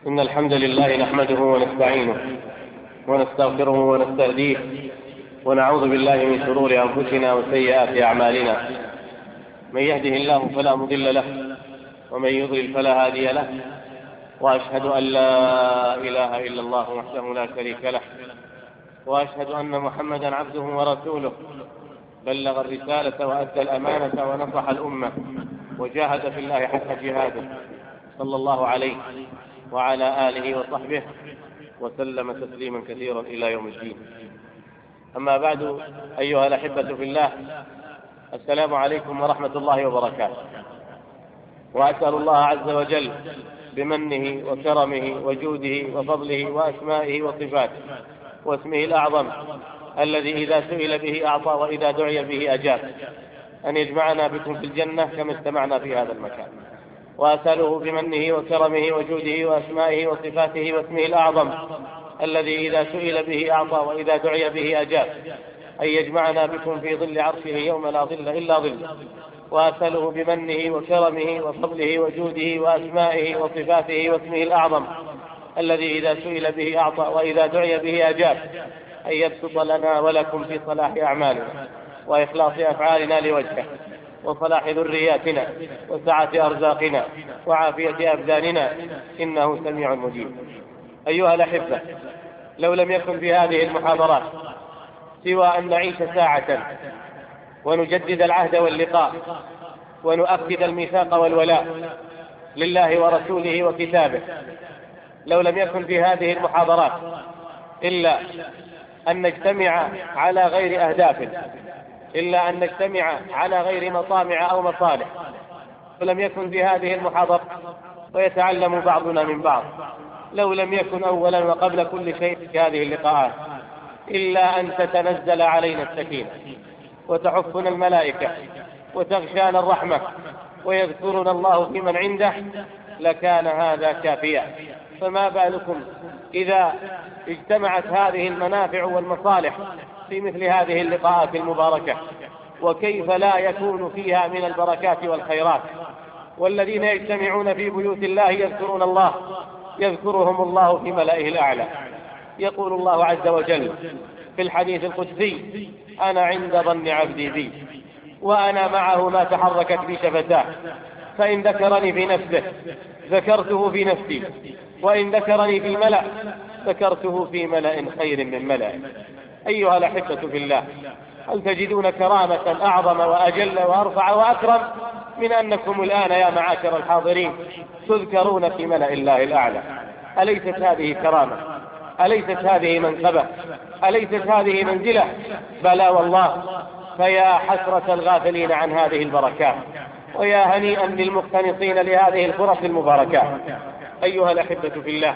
إن الحمد لله نحمده ونستعينه ونستغفره ونستهديه ونعوذ بالله من شرور أنفسنا وسيئات أعمالنا. من يهده الله فلا مضل له ومن يضلل فلا هادي له، وأشهد أن لا إله إلا الله وحده لا شريك له، وأشهد أن محمدا عبده ورسوله بلغ الرسالة وأدى الأمانة ونصح الأمة وجاهد في الله حق جهاده، صلى الله عليه وعلى آله وصحبه وسلم تسليما كثيرا إلى يوم الدين. أما بعد، أيها الأحبة في الله، السلام عليكم ورحمة الله وبركاته. وأسأل الله عز وجل بمنه وكرمه وجوده وفضله وأسمائه وصفاته واسمه الأعظم الذي إذا سئل به أعطى وإذا دعي به أجاب، أن يجمعنا بكم في الجنة كما اجتمعنا في هذا المكان. وأسأله بمنه وكرمه وجوده وأسمائه وصفاته واسمه الأعظم الذي إذا سئل به أعطى وإذا دعي به أجاب، أن يجمعنا بكم في ظل عرشه يوم لا ظل إلا ظله. وأسأله بمنه وكرمه وفضله وجوده وأسمائه وصفاته واسمه الأعظم الذي إذا سئل به أعطى وإذا دعي به أجاب، أن يبسط لنا ولكم في صلاح أعمالنا وإخلاص أفعالنا لوجهه وصلاح ذرياتنا وسعة أرزاقنا وعافية أبداننا، إنه سميع مجيب. أيها الأحبة، لو لم يكن في هذه المحاضرات سوى أن نعيش ساعة ونجدد العهد واللقاء ونؤكد الميثاق والولاء لله ورسوله وكتابه، لو لم يكن في هذه المحاضرات إلا أن نجتمع على غير أهداف، إلا أن نجتمع على غير مطامع أو مصالح، ولم يكن في هذه المحاضرة ويتعلم بعضنا من بعض، لو لم يكن أولا وقبل كل شيء في هذه اللقاءات إلا أن تتنزل علينا السكينة وتحفنا الملائكة وتغشانا الرحمة ويذكرنا الله في من عنده، لكان هذا كافيا. فما بالكم إذا اجتمعت هذه المنافع والمصالح في مثل هذه اللقاءات المباركة، وكيف لا يكون فيها من البركات والخيرات. والذين يجتمعون في بيوت الله يذكرون الله يذكرهم الله في ملائه الأعلى. يقول الله عز وجل في الحديث القدسي: أنا عند ظن عبدي بي وأنا معه ما تحركت بي شفتاه، فإن ذكرني في نفسه ذكرته في نفسي، وإن ذكرني في الملأ ذكرته في ملأ خير من ملأ. أيها الأحبة في الله، هل تجدون كرامة أعظم وأجل وأرفع وأكرم من أنكم الآن يا معاشر الحاضرين تذكرون في ملأ الله الأعلى؟ أليست هذه كرامة؟ أليست هذه منقبة؟ أليست هذه منزلة؟ بلى والله. فيا حسرة الغافلين عن هذه البركات، ويا هنيئا للمقتنصين لهذه الفرص المباركات. أيها الأحبة في الله،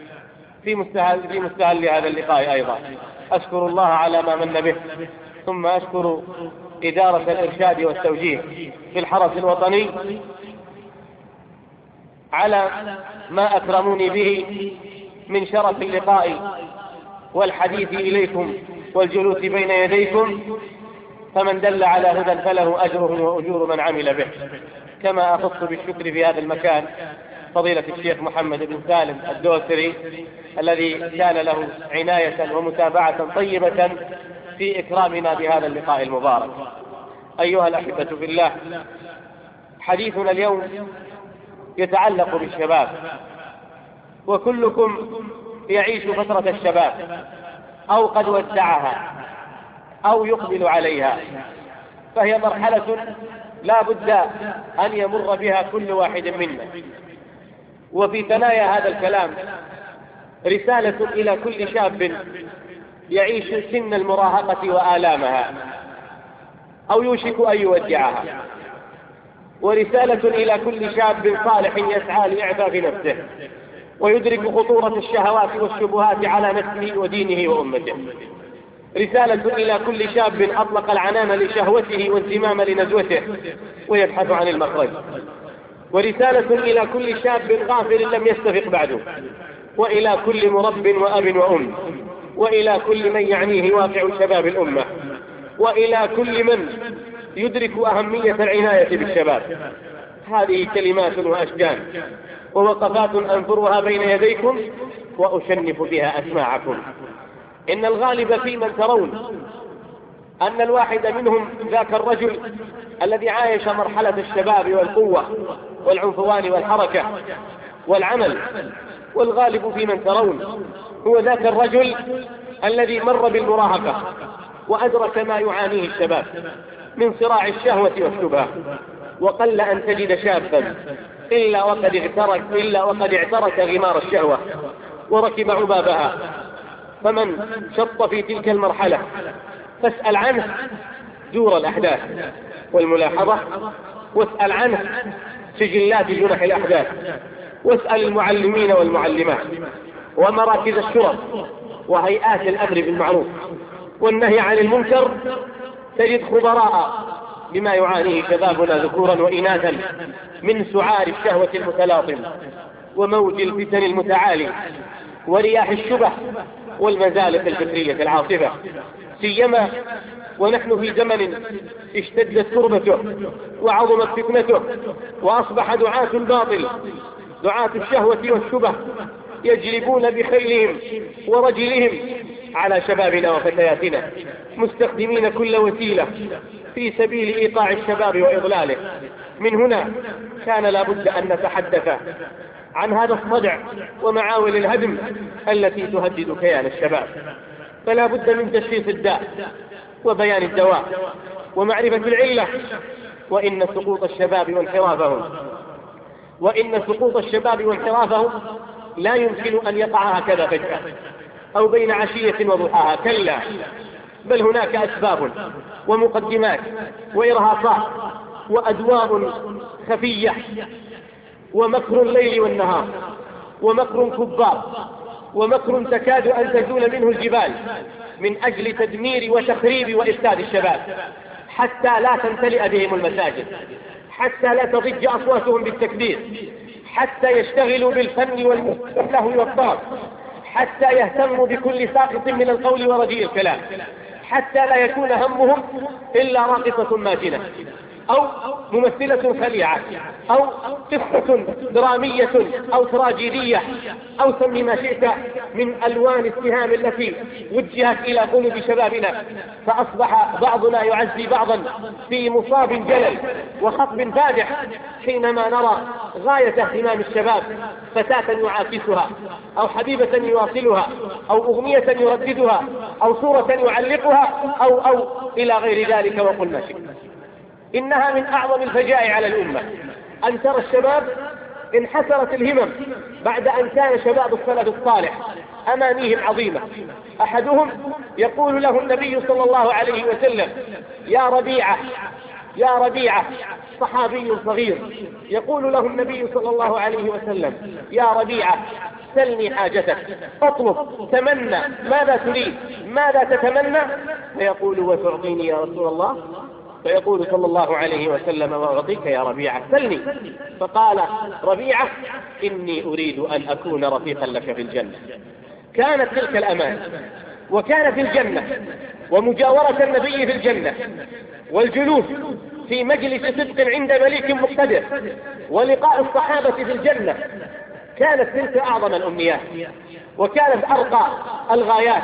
في مستهل هذا اللقاء أيضا أشكر الله على ما من به، ثم أشكر إدارة الإرشاد والتوجيه في الحرس الوطني على ما أكرموني به من شرف اللقاء والحديث إليكم والجلوس بين يديكم. فمن دل على هدى فله أجره وأجور من عمل به. كما أخص بالشكر في هذا المكان فضيلة الشيخ محمد بن سالم الدوسري الذي كان له عناية ومتابعة طيبة في إكرامنا بهذا اللقاء المبارك. أيها الأحبة في الله، حديثنا اليوم يتعلق بالشباب، وكلكم يعيش فترة الشباب أو قد ودعها أو يقبل عليها، فهي مرحلة لا بد أن يمر بها كل واحد منا. وفي ثنايا هذا الكلام رسالة إلى كل شاب يعيش سن المراهقة وآلامها أو يوشك أن يودعها، ورسالة إلى كل شاب صالح يسعى لإعفاف نفسه ويدرك خطورة الشهوات والشبهات على نفسه ودينه وأمته. رسالة إلى كل شاب أطلق العنان لشهوته وانزمام لنزوته ويبحث عن المخرج. ورسالة إلى كل شاب غافل لم يستفق بعده، وإلى كل مرب وأب وأم، وإلى كل من يعنيه واقع شباب الأمة، وإلى كل من يدرك أهمية العناية بالشباب. هذه كلمات وأشجان ووقفات أنثرها بين يديكم وأشنف بها أسماعكم. إن الغالب في من ترون أن الواحد منهم ذاك الرجل الذي عايش مرحلة الشباب والقوة والعنفوان والحركة والعمل، والغالب في من ترون هو ذاك الرجل الذي مر بالمراهقة وأدرك ما يعانيه الشباب من صراع الشهوة والشبهة. وقل أن تجد شابا إلا وقد اعترك غمار الشهوة وركب عبابها. فمن شط في تلك المرحلة فاسأل عنه دور الأحداث والملاحظة، واسأل عنه سجلات جنح الأحداث، واسأل المعلمين والمعلمات ومراكز الشرط وهيئات الأمر بالمعروف والنهي عن المنكر، تجد خبراء بما يعانيه شبابنا ذكورا وإناثا من سعار الشهوة المتلاطم وموج الفتن المتعالي ورياح الشبه والمزالق الفكرية العاصفة، سيما ونحن في زمن اشتدت تربته وعظمت فتنته، وأصبح دعاة الباطل دعاة الشهوة والشبه يجلبون بخيلهم ورجلهم على شبابنا وفتياتنا، مستخدمين كل وسيلة في سبيل إيقاع الشباب وإضلاله. من هنا كان لابد أن نتحدث عن هذا الصدع ومعاول الهدم التي تهدد كيان الشباب. فلا بد من تشخيص الداء وبيان الدواء ومعرفة العلة. وإن سقوط الشباب وانحرافهم لا يمكن أن يقع هكذا فجأة أو بين عشية وضحاها، كلا، بل هناك أسباب ومقدمات وإرهاصات وأدواء خفية ومكر الليل والنهار ومكر كبار ومكر تكاد أن تزول منه الجبال من أجل تدمير وتخريب وإفساد الشباب، حتى لا تمتلئ بهم المساجد، حتى لا تضج أصواتهم بالتكبير، حتى يشتغلوا بالفن واللهو والطرب، حتى يهتموا بكل ساقط من القول ورديء الكلام، حتى لا يكون همهم إلا راقصة ماجنة أو ممثلة خليعة أو قصة درامية أو تراجيدية أو سمي ما شئت من ألوان السهام التي وجهت إلى قلوب شبابنا. فأصبح بعضنا يعزي بعضا في مصاب جلل وخطب فادح حينما نرى غاية اهتمام الشباب فتاة يعاكسها أو حبيبة يواصلها أو أغنية يرددها أو صورة يعلقها أو إلى غير ذلك. وقل ما شئت. إنها من أعظم الفجائع على الأمة أن ترى الشباب انحسرت الهمم بعد أن كان شباب السلف الصالح أمانيهم عظيمة. أحدهم يقول له النبي صلى الله عليه وسلم: يا ربيعة، يا ربيعة، صحابي صغير يقول له النبي صلى الله عليه وسلم: يا ربيعة سلني حاجتك، اطلب، تمنى، ماذا تريد، ماذا تتمنى؟ فيقول: وتعطيني يا رسول الله؟ فيقول صلى الله عليه وسلم: وأعطيك يا ربيعة، سلني. فقال ربيعة: إني أريد أن أكون رفيقا لك في الجنة. كانت تلك الأمان وكانت الجنة ومجاورة النبي في الجنة والجلوس في مجلس صدق عند مليك مقتدر ولقاء الصحابة في الجنة، كانت تلك أعظم الأمنيات وكانت أرقى الغايات.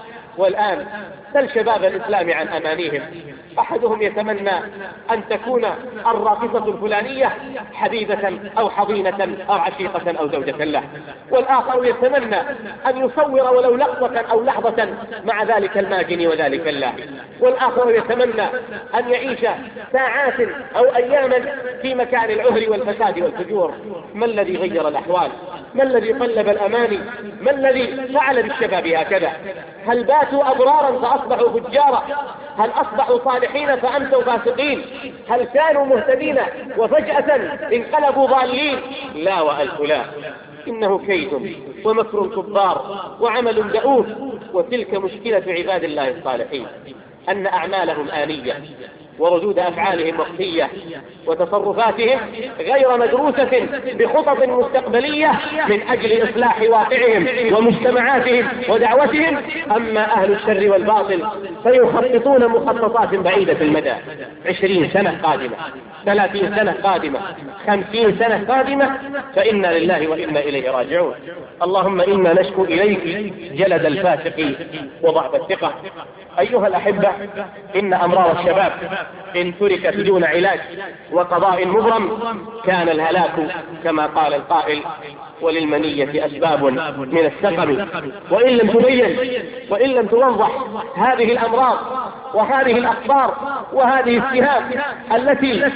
والآن سل شباب الإسلام عن أمانيهم، أحدهم يتمنى أن تكون الراقصة الفلانية حبيبة أو حضينة أو عشيقة أو زوجة له، والآخر يتمنى أن يصور ولو لحظة أو لحظة مع ذلك الماجن وذلك اللاهي، والآخر يتمنى أن يعيش ساعات أو أياما في مكان العهر والفساد والفجور. ما الذي غير الأحوال؟ ما الذي قلب الأماني؟ ما الذي فعل بالشباب هكذا؟ هل باتوا أبرارا فأصبحوا فجارا؟ هل أصبحوا صالحين فأمسوا فاسقين؟ هل كانوا مهتدين وفجأة انقلبوا ضالين؟ لا وألف لا، إنه كيد ومكر كبار وعمل دؤوب. وتلك مشكلة عباد الله الصالحين، أن أعمالهم آنية وردود أفعالهم وقتية، وتصرفاتهم غير مدروسة بخطط مستقبلية من أجل إصلاح واقعهم ومجتمعاتهم ودعوتهم. أما أهل الشر والباطل فيخططون مخططات بعيدة المدى، 20 سنة قادمة، 30 سنة قادمة، 50 سنة قادمة، فإنا لله وإنا إليه راجعون. اللهم إنا نشكو إليك جلد الفاسق وضعف الثقة. أيها الأحبة، إن أمراض الشباب إن تركت دون علاج وقضاء مبرم كان الهلاك كما قال القائل: وللمنية أسباب من السقم. وإن لم تبين وإن لم توضح هذه الأمراض وهذه الأخبار وهذه السهام التي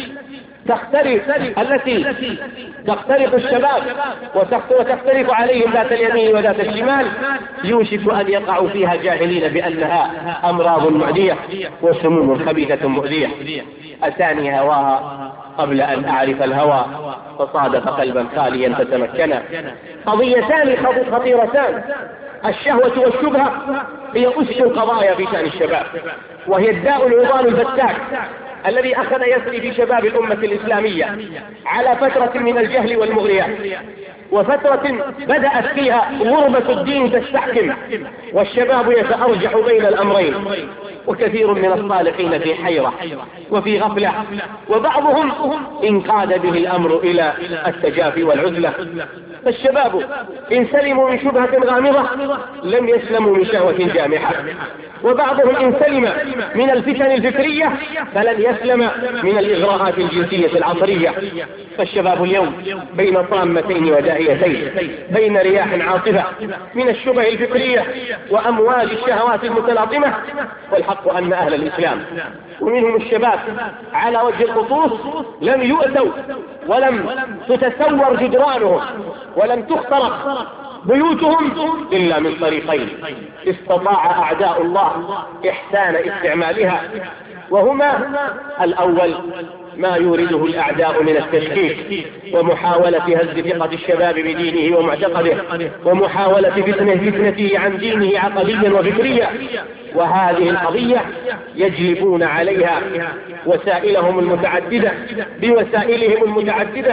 تخترق الشباب وتختلف عليهم ذات اليمين وذات الشمال، يوشك أن يقعوا فيها جاهلين بأنها أمراض معدية وسموم خبيثة مؤذية. أتاني هواها قبل أن أعرف الهوى، فصادف قلبا خاليا فتمكنا. قضيتان خطيرتان: الشهوة والشبهة هي أس القضايا في شأن الشباب، وهي الداء العضال الفتاك الذي أخذ يسري في شباب الأمة الإسلامية على فترة من الجهل والمغريات، وفترة بدأت فيها غربة الدين تستحكم والشباب يتأرجح بين الأمرين، وكثير من الصالحين في حيرة وفي غفلة، وبعضهم انقاد به الأمر إلى التجافي والعزلة. فالشباب إن سلموا من شبهة غامضة لم يسلموا من شهوة جامحة، وبعضهم إن سلم من الفتن الفكرية فلن يسلم من الإغراءات الجنسية العصرية. فالشباب اليوم بين طامتين وداهيتين، بين رياح عاصفة من الشبه الفكرية وأمواج الشهوات المتلاطمة. والحق أن أهل الإسلام ومنهم الشباب على وجه الخصوص لم يؤتوا ولم تتسور جدرانهم ولم تخترق بيوتهم إلا من طريقين استطاع أعداء الله إحسان استعمالها، وهما: الأول ما يورده الأعداء من التشكيك ومحاولة هز ثقة الشباب بدينه ومعتقده، ومحاولة فتنته عن دينه عقديا وفكريا. وهذه القضية يجلبون عليها وسائلهم المتعددة بوسائلهم المتعددة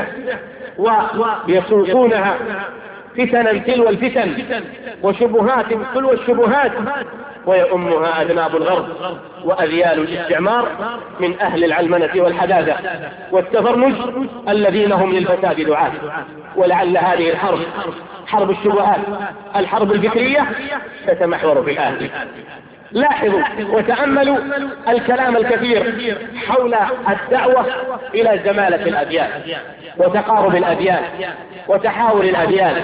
ويسوقونها فتنا تلو الفتن وشبهات تلو الشبهات، ويؤمها أذناب الغرب وأذيال الاستعمار من أهل العلمنة والحداثة والتفرنج الذين هم للفساد دعاة. ولعل هذه الحرب، حرب الشبهات، الحرب الفكرية، تتمحور في الآن. لاحظوا وتأملوا الكلام الكثير حول الدعوة إلى زمالة الأديان وتقارب الأديان وتحاور الأديان.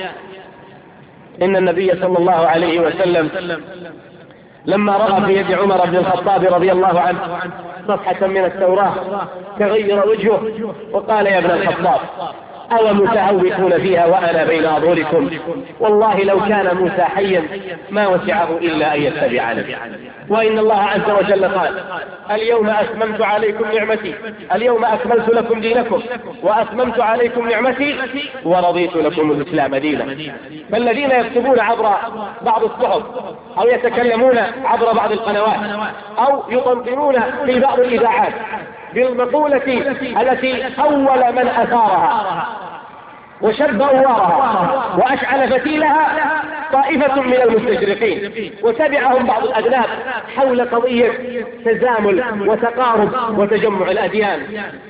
إن النبي صلى الله عليه وسلم لما رأى في يد عمر بن الخطاب رضي الله عنه صفحة من التوراة تغير وجهه وقال: يا ابن الخطاب، أو متعوقون فيها وأنا بين أظهركم؟ والله لو كان موسى حيا ما وسعه إلا أن يتبعني. وإن الله عز وجل قال: اليوم أتممت عليكم نعمتي، اليوم أكملت لكم دينكم وأتممت عليكم نعمتي ورضيت لكم الإسلام دينا. فالذين يكتبون عبر بعض الصحف أو يتكلمون عبر بعض القنوات أو يطنطنون في بعض الإذاعات بالمقولة التي أول من أثارها وشب أوارها وأشعل فتيلها طائفة من المستشرقين، وتبعهم بعض الأذناب حول قضية تزامل وتقارب وتجمع الأديان.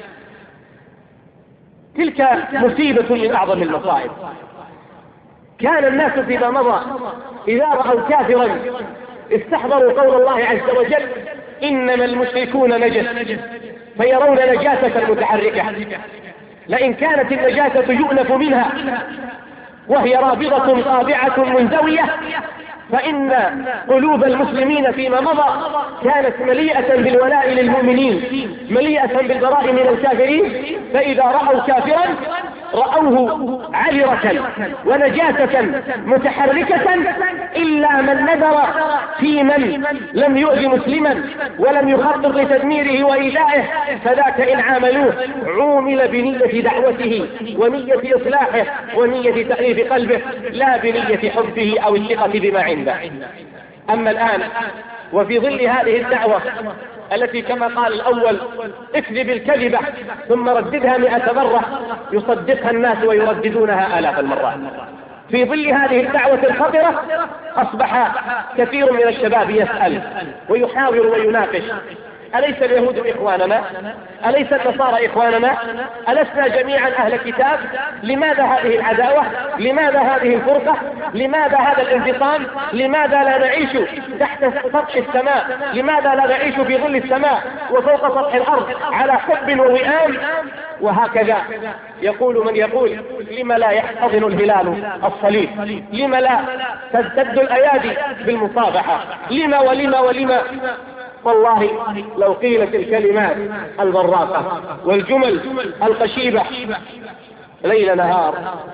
تلك مصيبة من أعظم المصائب. كان الناس فيما مضى إذا رأوا كافرا استحضروا قول الله عز وجل: إنما المشركون نجس، فيرون نجاسة متحركة. لئن كانت النجاسة يؤنف منها وهي رابضة طابعة منزوية، فإن قلوب المسلمين فيما مضى كانت مليئة بالولاء للمؤمنين، مليئة بالبراء من الكافرين. فإذا رأوا كافرا رأوه عذرة ونجاسة متحركة، إلا من نذر في من لم يؤذي مسلما ولم يخطط لتدميره وإيذائه، فذاك إن عاملوه عومل بنية دعوته ونية إصلاحه ونية تأليف قلبه، لا بنية حبه أو الثقة بما عنده. أما الآن وفي ظل هذه الدعوة التي كما قال الأول اكذب الكذبة ثم رددها 100 مرة يصدقها الناس ويرددونها آلاف المرات. في ظل هذه الدعوة الخطرة أصبح كثير من الشباب يسأل ويحاور ويناقش: أليس اليهود إخواننا؟ أليس النصارى إخواننا؟ ألسنا جميعا أهل كتاب؟ لماذا هذه العداوة؟ لماذا هذه الفرقة؟ لماذا هذا الانفصام؟ لماذا لا نعيش تحت سطح السماء؟ لماذا لا نعيش في ظل السماء وفوق سطح الأرض على حب ووئام؟ وهكذا يقول من يقول: لم لا يحتضن الهلال الصليب؟ لم لا تزدد الأيادي بالمصافحة؟ لم والله لو قيلت الكلمات البراقة والجمل الخشيبة ليل نهار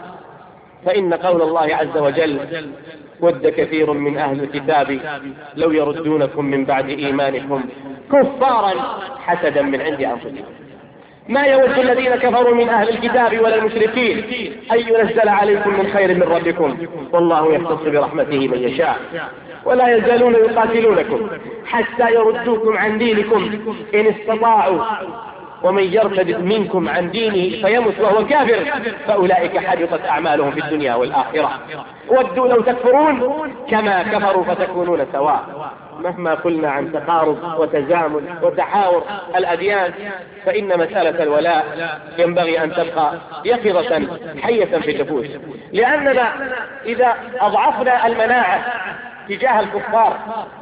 فإن قول الله عز وجل: ود كثير من أهل الكتاب لو يردونكم من بعد إيمانكم كفارا حسدا من عند أنفسهم. ما يود الذين كفروا من أهل الكتاب ولا المشركين أن ينزل عليكم من خير من ربكم والله يختص برحمته من يشاء ولا يزالون يقاتلونكم حتى يردوكم عن دينكم إن استطاعوا ومن يرتد منكم عن دينه فيمت وهو كافر فأولئك حبطت أعمالهم في الدنيا والآخرة. ودوا لو تكفرون كما كفروا فتكونون سواء. مهما قلنا عن تقارب وتزامن وتحاور الأديان فإن مسألة الولاء ينبغي أن تبقى يقظة حية في النفوس، لأننا إذا أضعفنا المناعة تجاه الكفار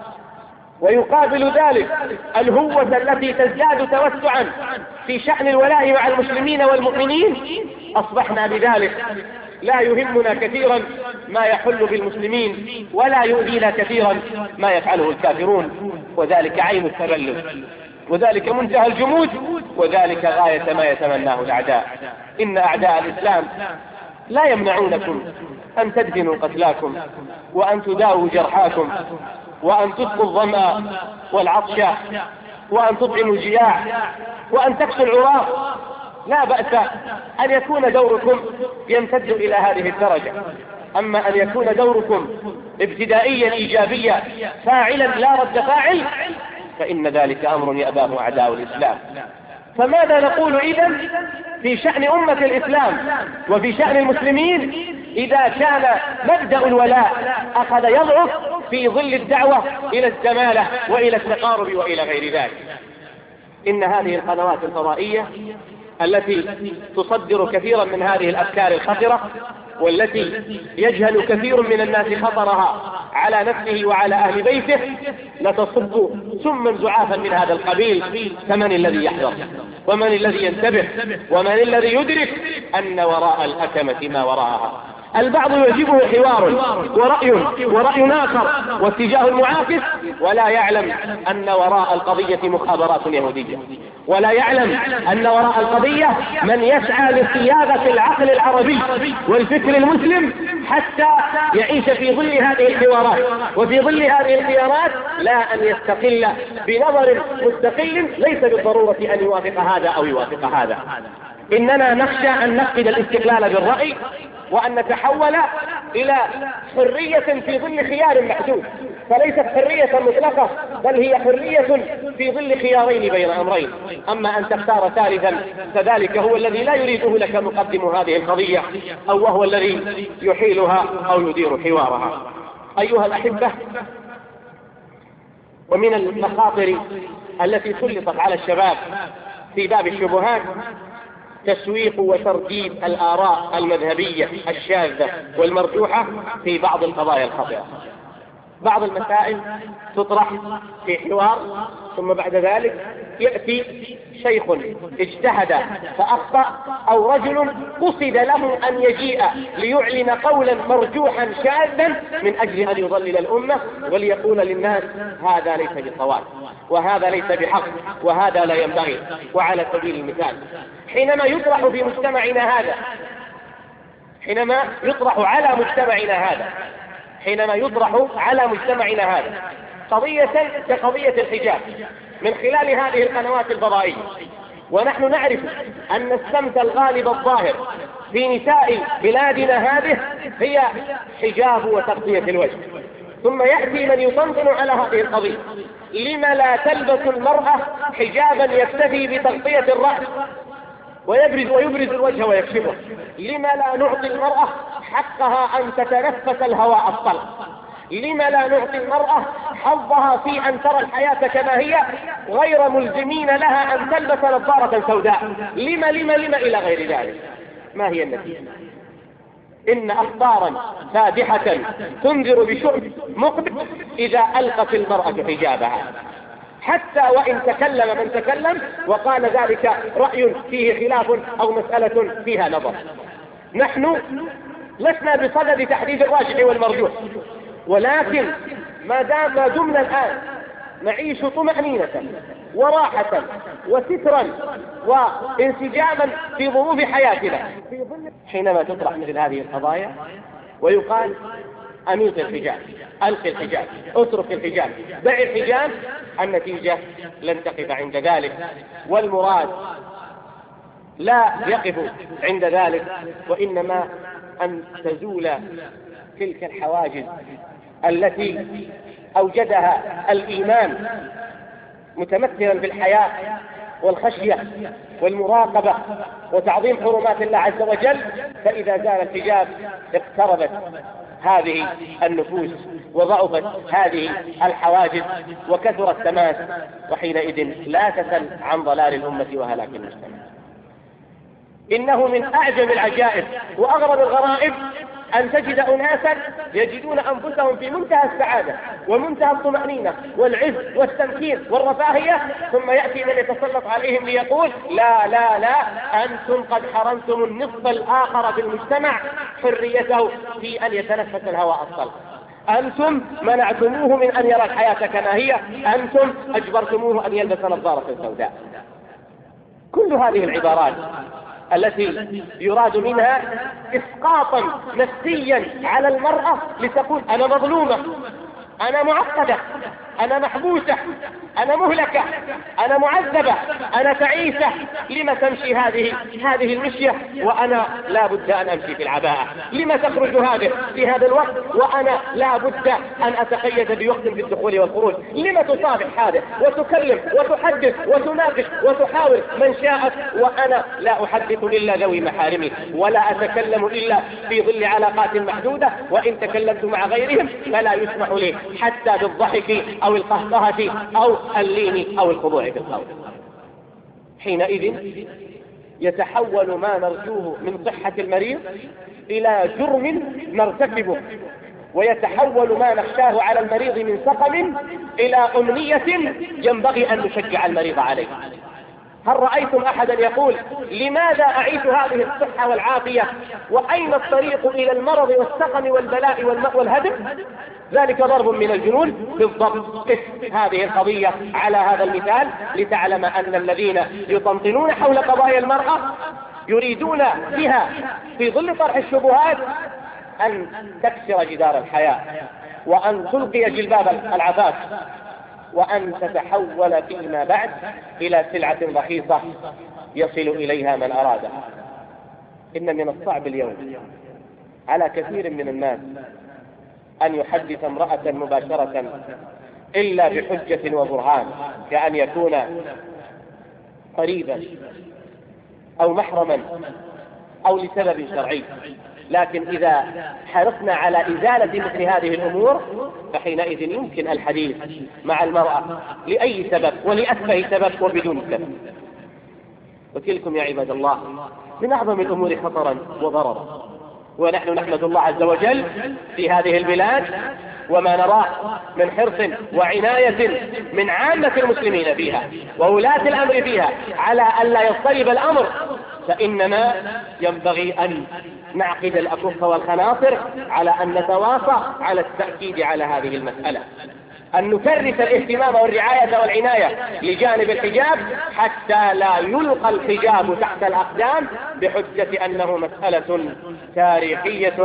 ويقابل ذلك الهوة التي تزداد توسعا في شأن الولاء مع المسلمين والمؤمنين أصبحنا بذلك لا يهمنا كثيرا ما يحل بالمسلمين ولا يؤذينا كثيرا ما يفعله الكافرون، وذلك عين التبلد وذلك منتهى الجمود وذلك غاية ما يتمناه الأعداء. إن أعداء الإسلام لا يمنعونكم أن تدفنوا قتلاكم وأن تداووا جرحاكم وأن تسقوا الظمأ والعطش وأن تطعموا الجياع وأن تكسوا العراة. لا بأس أن يكون دوركم يمتد إلى هذه الدرجة، أما أن يكون دوركم ابتدائيا إيجابيا فاعلا لا رد فاعل فإن ذلك أمر يأباه أعداء الإسلام. فماذا نقول إذن في شأن أمة الإسلام وفي شأن المسلمين إذا كان مبدأ الولاء أخذ يضعف في ظل الدعوة إلى الزمالة وإلى التقارب وإلى غير ذلك؟ إن هذه القنوات الفضائية التي تصدر كثيرا من هذه الأفكار الخطرة والتي يجهل كثير من الناس خطرها على نفسه وعلى أهل بيته لتصب سما زعافا من هذا القبيل، فمن الذي يحذر ومن الذي ينتبه ومن الذي يدرك أن وراء الأكمة ما وراءها؟ البعض يعجبه حوار ورأي آخر واتجاه معاكس ولا يعلم أن وراء القضية مخابرات يهودية، ولا يعلم أن وراء القضية من يسعى لصياغة العقل العربي والفكر المسلم حتى يعيش في ظل هذه الحوارات وفي ظل هذه الخيارات، لا أن يستقل بنظر مستقل ليس بالضرورة أن يوافق هذا أو يوافق هذا. إننا نخشى أن نفقد الاستقلال بالرأي وأن نتحول إلى حرية في ظل خيار محدود، فليست حرية مطلقة بل هي حرية في ظل خيارين بين أمرين. أما أن تختار ثالثا فذلك هو الذي لا يريده لك مقدم هذه القضية أو وهو الذي يحيلها أو يدير حوارها. أيها الأحبة، ومن المخاطر التي سلطت على الشباب في باب الشبهات تسويق وترديد الآراء المذهبية الشاذة والمرجوحة في بعض القضايا الخطيرة. بعض المسائل تطرح في حوار ثم بعد ذلك يأتي شيخ اجتهد فأخطأ أو رجل قصد له أن يجيء ليعلن قولا مرجوحا شاذا من أجل أن يضلل الأمة وليقول للناس هذا ليس بصواب وهذا ليس بحق وهذا لا ينبغي. وعلى سبيل المثال حينما يطرح في مجتمعنا هذا حينما يطرح على مجتمعنا هذا قضية كقضية الحجاب من خلال هذه القنوات الفضائية، ونحن نعرف أن السمت الغالب الظاهر في نساء بلادنا هذه هي حجاب وتغطية الوجه، ثم يأتي من يطنطن على هذه القضية: لم لا تلبس المرأة حجابا يكتفي بتغطية الرأس ويبرز الوجه ويكشفه؟ لم لا نعطي المرأة حقها أن تتنفس الهواء الطلق؟ لم لا نعطي المرأة حظها في أن ترى الحياة كما هي غير ملزمين لها أن تلبس نظارة سوداء؟ لم إلى غير ذلك. ما هي النتيجة؟ إن أخبارا فادحة تنذر بشؤم مقبل إذا ألقت المرأة حجابها، حتى وإن تكلم من تكلم وقال ذلك رأي فيه خلاف أو مسألة فيها نظر. نحن لسنا بصدد تحديد الراجح والمرجوح، ولكن ما دمنا الآن نعيش طمأنينة وراحة وسترا وانسجاما في ظروف حياتنا، حينما تطرح مثل هذه القضايا ويقال: أميط الحجاب، ألقي الحجاب، اترك الحجاب، دع الحجاب، النتيجة لن تقف عند ذلك، والمراد لا يقف عند ذلك، وإنما أن تزول تلك الحواجز التي أوجدها الإيمان متمثلا بالحياء والخشية والمراقبة وتعظيم حرمات الله عز وجل. فإذا زال الحجاب اقتربت هذه النفوس وضعفت هذه الحواجز وكثر التماس، وحينئذ لا تسل عن ضلال الأمة وهلاك المجتمع. إنه من أعجب العجائب وأغرب الغرائب أن تجد أناسا يجدون أنفسهم في منتهى السعادة ومنتهى الطمأنينة والعز والتمكين والرفاهية، ثم يأتي من يتسلط عليهم ليقول: لا لا لا، أنتم قد حرمتم النصف الآخر في المجتمع حريته في أن يتنفس الهواء الطلق، أنتم منعتموه من أن يرى الحياة كما هي، أنتم أجبرتموه أن يلبس نظارة سوداء. كل هذه العبارات التي يراد منها إسقاطا نفسيا على المرأة لتقول: أنا مظلومة، أنا معقدة، أنا محبوسة، أنا مهلكة، أنا معذبة، أنا تعيسة. لما تمشي هذه المشية وأنا لا بد أن أمشي في العباءة؟ لما تخرج هذه في هذا الوقت وأنا لا بد أن أتقيد بوقت في الدخول والخروج؟ لما تصافح هذا وتكلم وتحدث وتناقش وتحاور من شاءت وأنا لا أحدث إلا ذوي محارمي، ولا أتكلم إلا في ظل علاقات محدودة، وإن تكلمت مع غيرهم فلا يسمح لي حتى بالضحك أو القهقهة أو اللين أو الخضوع في القول. حينئذ يتحول ما نرجوه من صحة المريض إلى جرم نرتكبه، ويتحول ما نخشاه على المريض من سقم إلى أمنية ينبغي أن نشجع المريض عليه. هل رأيتم أحدا يقول: لماذا أعيش هذه الصحة والعافية وأين الطريق إلى المرض والسقم والبلاء والهدم؟ ذلك ضرب من الجنون. بالضبط قس هذه القضية على هذا المثال لتعلم أن الذين يطنطنون حول قضايا المرأة يريدون بها في ظل طرح الشبهات أن تكسر جدار الحياة، وأن تلقي جلباب العفاف، وأن تتحول فيما بعد إلى سلعة رخيصة يصل إليها من أرادها. إن من الصعب اليوم على كثير من الناس أن يحدث امرأة مباشرة إلا بحجة وبرهان، كأن يكون قريبا أو محرما أو لسبب شرعي. لكن إذا حرصنا على إزالة مثل هذه الأمور فحينئذ يمكن الحديث مع المرأة لأي سبب ولأتفه سبب وبدون سبب. وتلكم يا عباد الله من أعظم الأمور خطرا وضررا، ونحن نحمد الله عز وجل في هذه البلاد وما نراه من حرص وعناية من عامة المسلمين فيها وولاة الأمر فيها على أن لا يضطرب الأمر، فإننا ينبغي أن نعقد الأكف والخناصر على أن نتواصى على التأكيد على هذه المسألة، أن نكرس الاهتمام والرعاية والعناية لجانب الحجاب حتى لا يلقى الحجاب تحت الأقدام بحجة أنه مسألة تاريخية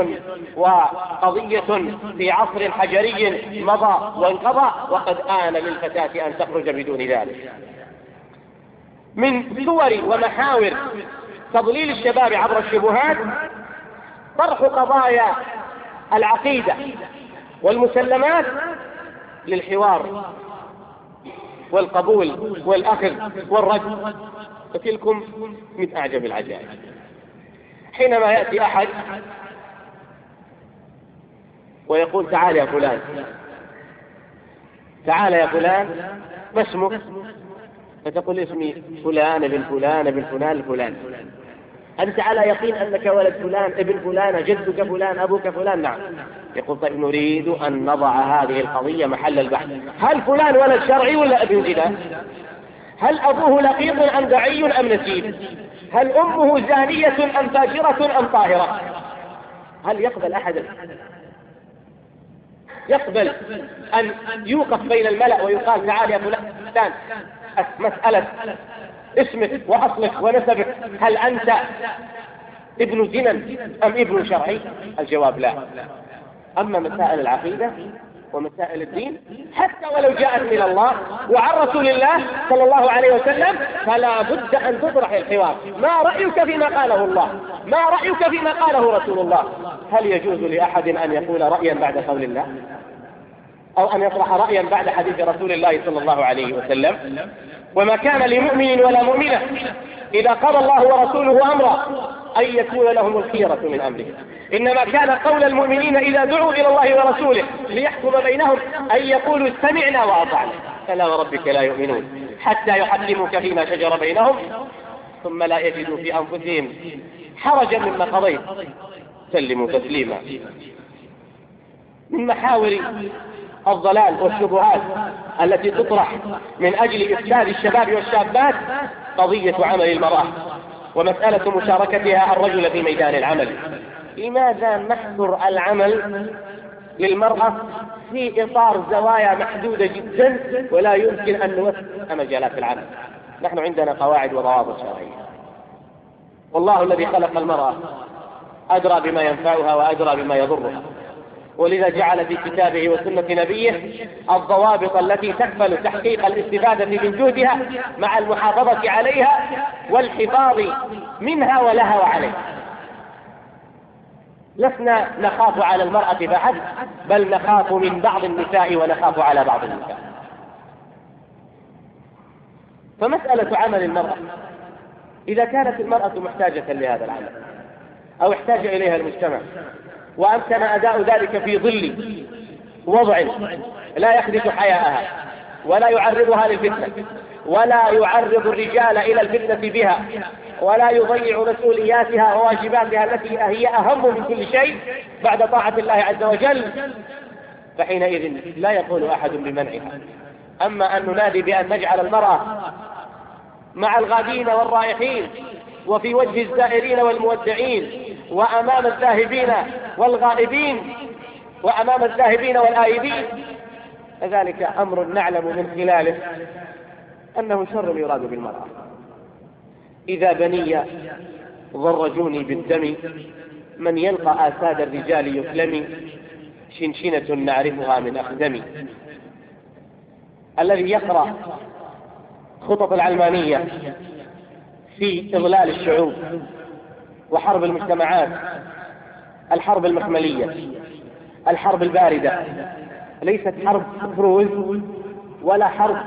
وقضية في عصر حجري مضى وانقضى، وقد آن للفتاة أن تخرج بدون ذلك. من صور ومحاور تضليل الشباب عبر الشبهات طرح قضايا العقيدة والمسلمات للحوار والقبول والأخذ والرد، فتلكم من أعجب العجائب. حينما يأتي أحد ويقول تعال يا فلان، تعال يا فلان، ما اسمك؟ فتقول اسمي فلان ابن فلان ابن فلان الفلان. أنت على يقين أنك ولد فلان ابن فلان جدك فلان أبوك فلان؟ نعم. يقول طيب نريد أن نضع هذه القضية محل البحث، هل فلان ولد شرعي ولا ابن زنا؟ هل أبوه لقيط أم دعي أم نسيب؟ هل أمه زانية أم فاجرة أم طاهرة؟ هل يقبل أحد يقبل أن يوقف بين الملأ ويقال تعال يا فلان مسألة اسمك وأصلك ونسبك، هل أنت ابن زنا أم ابن شرعي؟ الجواب لا. أما مسائل العقيدة ومسائل الدين حتى ولو جاءت من الله وعن رسول الله صلى الله عليه وسلم فلا بد أن تطرح الحوار. ما رأيك فيما قاله الله؟ ما رأيك فيما قاله رسول الله؟ هل يجوز لأحد أن يقول رأيا بعد قول الله، أو أن يطرح رأيا بعد حديث رسول الله صلى الله عليه وسلم؟ وما كان لمؤمن ولا مؤمنة إذا قضى الله ورسوله أمرا أن يكون لهم الخيرة من أمره، إنما كان قول المؤمنين إذا دعوا إلى الله ورسوله ليحكم بينهم أن يقولوا سمعنا وأطعنا. فلا وربك لا يؤمنون حتى يحكموك فيما شجر بينهم ثم لا يجدوا في أنفسهم حرجا مما قضيت سلموا تسليما. من محاور الضلال والشبهات التي تطرح من أجل إفساد الشباب والشابات قضية عمل المرأة ومسألة مشاركتها الرجل في ميدان العمل. لماذا نحصر العمل للمرأة في إطار زوايا محدودة جدا ولا يمكن أن نوسع مجالات العمل؟ نحن عندنا قواعد وضوابط شرعية، والله الذي خلق المرأة أدرى بما ينفعها وأدرى بما يضرها، ولذا جعل في كتابه وسنة نبيه الضوابط التي تكفل تحقيق الاستفادة من جهدها مع المحافظة عليها والحفاظ منها ولها وعليها. لسنا نخاف على المرأة فحسب، بل نخاف من بعض النساء ونخاف على بعض النساء. فمسألة عمل المرأة إذا كانت المرأة محتاجة لهذا العمل أو احتاج إليها المجتمع وأمكن أداء ذلك في ظل وضع لا يخدش حياءها ولا يعرضها للفتنة ولا يعرض الرجال إلى الفتنة بها ولا يضيع مسؤولياتها وواجباتها التي هي أهم من كل شيء بعد طاعة الله عز وجل، فحينئذ لا يقول أحد بمنعها. أما أن ننادي بأن نجعل المرأة مع الغادين والرائحين وفي وجه الزائرين والمودعين وأمام الذاهبين والغائبين وأمام الذاهبين والآيبين، فذلك أمر نعلم من خلاله أنه شر يراد بالمرأة. إذا بني ضرجوني بالدم من يلقى آساد الرجال يكلم شنشنة نعرفها من أخدم. الذي يقرأ خطط العلمانية في إضلال الشعوب وحرب المجتمعات، الحرب المخملية، الحرب الباردة، ليست حرب كروز ولا حرب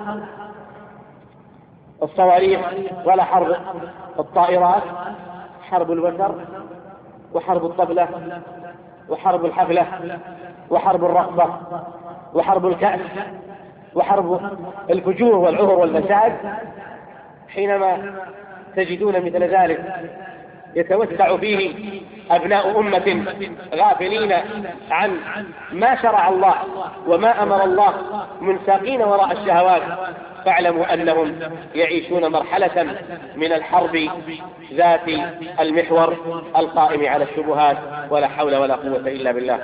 الصواريخ ولا حرب الطائرات، حرب الوتر وحرب الطبلة وحرب الحفلة وحرب الرقصة وحرب الكأس وحرب الفجور والعهر والفساد. حينما تجدون مثل ذلك يتوسع فيه أبناء أمة غافلين عن ما شرع الله وما أمر الله منساقين وراء الشهوات، فاعلموا أنهم يعيشون مرحلة من الحرب ذات المحور القائم على الشبهات، ولا حول ولا قوة إلا بالله.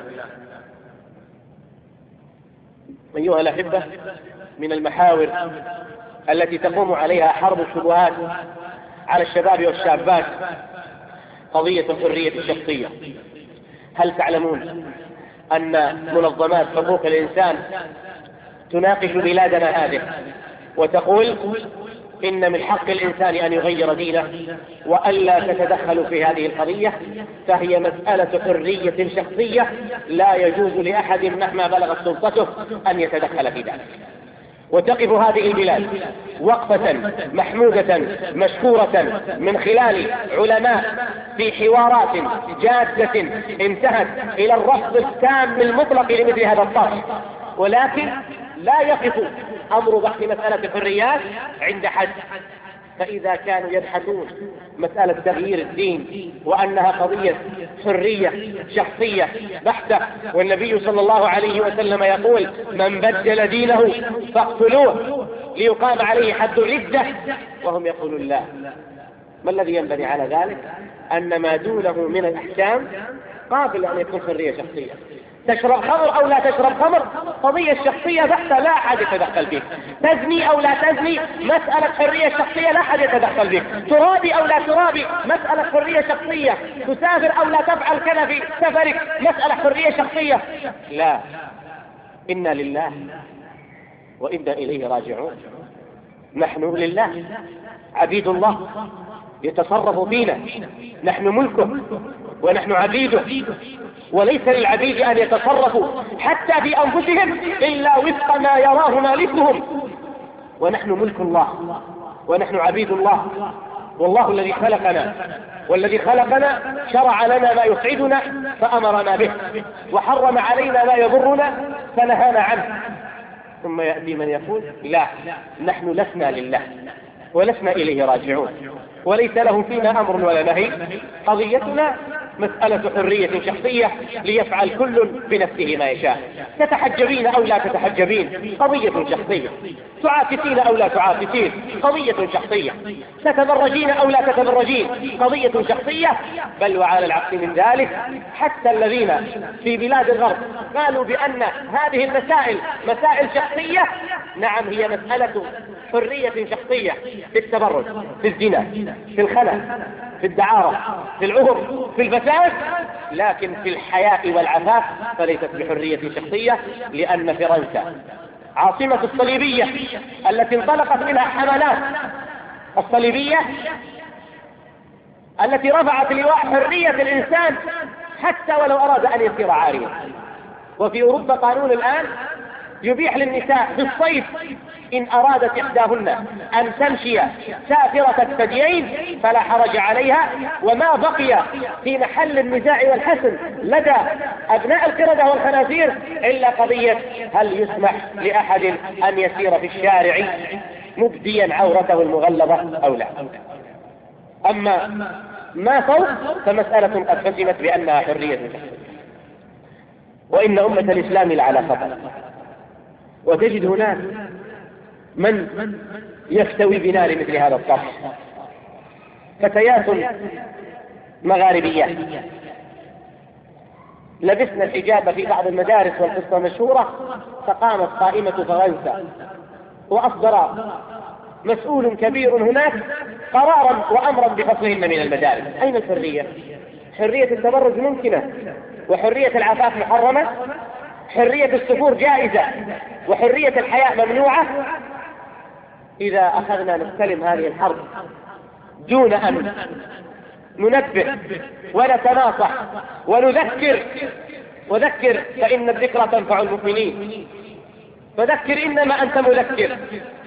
أيها الأحبة، من المحاور التي تقوم عليها حرب الشبهات على الشباب والشابات قضية الحرية الشخصية. هل تعلمون أن منظمات حقوق الإنسان تناقش بلادنا هذه وتقول إن من حق الإنسان أن يغير دينه وألا تتدخلوا في هذه القضية، فهي مسألة حرية شخصية لا يجوز لأحد مهما بلغت سلطته أن يتدخل في ذلك. وتقف هذه البلاد وقفة محمودة مشكورة من خلال علماء في حوارات جادة انتهت إلى الرفض التام المطلق لمثل هذا الطرح، ولكن لا يقف أمر بحث مسألة الحريات عند حد. فإذا كانوا يبحثون مسألة تغيير الدين وأنها قضية حرية شخصية بحتة، والنبي صلى الله عليه وسلم يقول: من بدل دينه فاقتلوه ليقام عليه حد الردة، وهم يقولون لا. ما الذي ينبني على ذلك؟ أن ما دونه من الأحكام قابل أن يكون حرية شخصية. تشرب خمر أو لا تشرب خمر قضية شخصية بحتة لا أحد يتدخل فيك. تزني أو لا تزني مسألة حرية شخصية لا أحد يتدخل فيك. ترابي أو لا ترابي مسألة حرية شخصية. تسافر أو لا تفعل كذا في سفرك مسألة حرية شخصية. لا، إنا لله وإنا إليه راجعون. نحن لله عبيد الله يتصرف فينا، نحن ملكه ونحن عبيده، وليس للعبيد أن يتصرفوا حتى في أنفسهم إلا وفق ما يراه مالكهم، ونحن ملك الله ونحن عبيد الله. والله الذي خلقنا والذي خلقنا شرع لنا ما يسعدنا فأمرنا به، وحرم علينا ما يضرنا فنهانا عنه. ثم يأتي من يقول: لا، نحن لسنا لله ولسنا إليه راجعون، وليس له فينا أمر ولا نهي. قضيتنا مسألة حرية شخصية ليفعل كل بنفسه ما يشاء. تتحجبين أو لا تتحجبين قضية شخصية. تعاكسين أو لا تعاكسين قضية شخصية. تتبرجين أو لا تتبرجين قضية شخصية. بل وعلى العكس من ذلك، حتى الذين في بلاد الغرب قالوا بأن هذه المسائل مسائل شخصية، نعم هي مسألة حرية شخصية في التبرج، في الزنا، في الخنا، في الدعارة، في العهر، في الفساد، لكن في الحياء والعفاف فليست بحرية شخصية. لأن فرنسا عاصمة الصليبية التي انطلقت منها حملات الصليبية التي رفعت لواء حرية الإنسان حتى ولو أراد أن يسير عاريا. وفي أوروبا قانون الآن يبيح للنساء في الصيف إن أرادت إحداهن أن تمشي سافرة الثديين فلا حرج عليها. وما بقي في محل النزاع والحسم لدى أبناء القردة والخنازير إلا قضية: هل يسمح لأحد أن يسير في الشارع مبديا عورته المغلظة أو لا؟ أما ما فوق فمسألة قد حسمت بأنها حرية شخصية. وإن أمة الإسلام لعلى خطر. وتجد هناك من يفتوي بنار مثل هذا الطرح. فتيات مغاربيات لبسنا الحجاب في بعض المدارس والقصة مشهورة، فقامت قائمة فرنسا وأصدر مسؤول كبير هناك قرارا وأمرا بفصلهن من المدارس. أين الحرية؟ حرية التبرج ممكنة، وحرية العفاف محرمة، حرية السفور جائزة، وحرية الحياء ممنوعة. إذا أخذنا نستلم هذه الحرب دون أن ننبه ونتناصح ونذكر، وذكر فإن الذكرى تنفع المؤمنين، فذكر إنما أنت مذكر،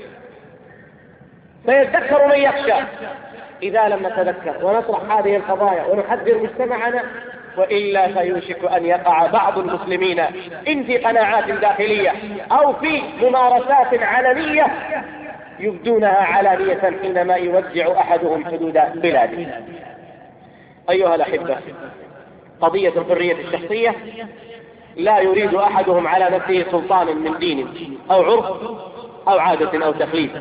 فيذكر من يخشى. إذا لم نتذكر ونطرح هذه القضايا ونحذر مجتمعنا، وإلا فيوشك أن يقع بعض المسلمين إن في قناعات داخلية أو في ممارسات علنية يبدونها علانية حينما يوزع أحدهم حدود بلاده. أيها الأحبة، قضية الحرية الشخصية لا يريد أحدهم على نفسه سلطان من دين أو عرف أو عادة أو تقليد.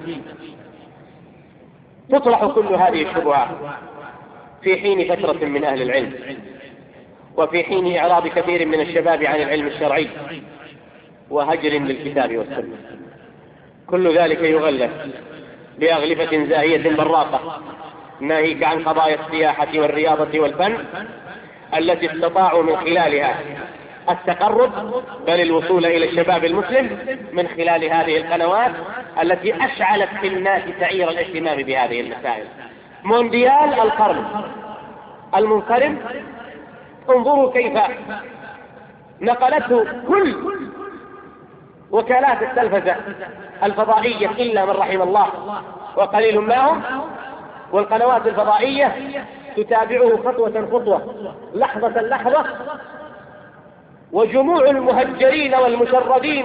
تطرح كل هذه الشبهات في حين فترة من أهل العلم، وفي حين إعراض كثير من الشباب عن العلم الشرعي وهجر للكتاب والسنة. كل ذلك يغلف بأغلفة زاهية براقة، ناهيك عن قضايا السياحة والرياضة والفن التي استطاعوا من خلالها التقرب بل الوصول إلى الشباب المسلم من خلال هذه القنوات التي أشعلت في الناس سعير الاهتمام بهذه المسائل. مونديال القرن المنصرم، انظروا كيف نقلته كل وكالات التلفزة الفضائية إلا من رحم الله وقليل ما هم، والقنوات الفضائية تتابعه خطوة خطوة لحظة لحظة، وجموع المهجرين والمشردين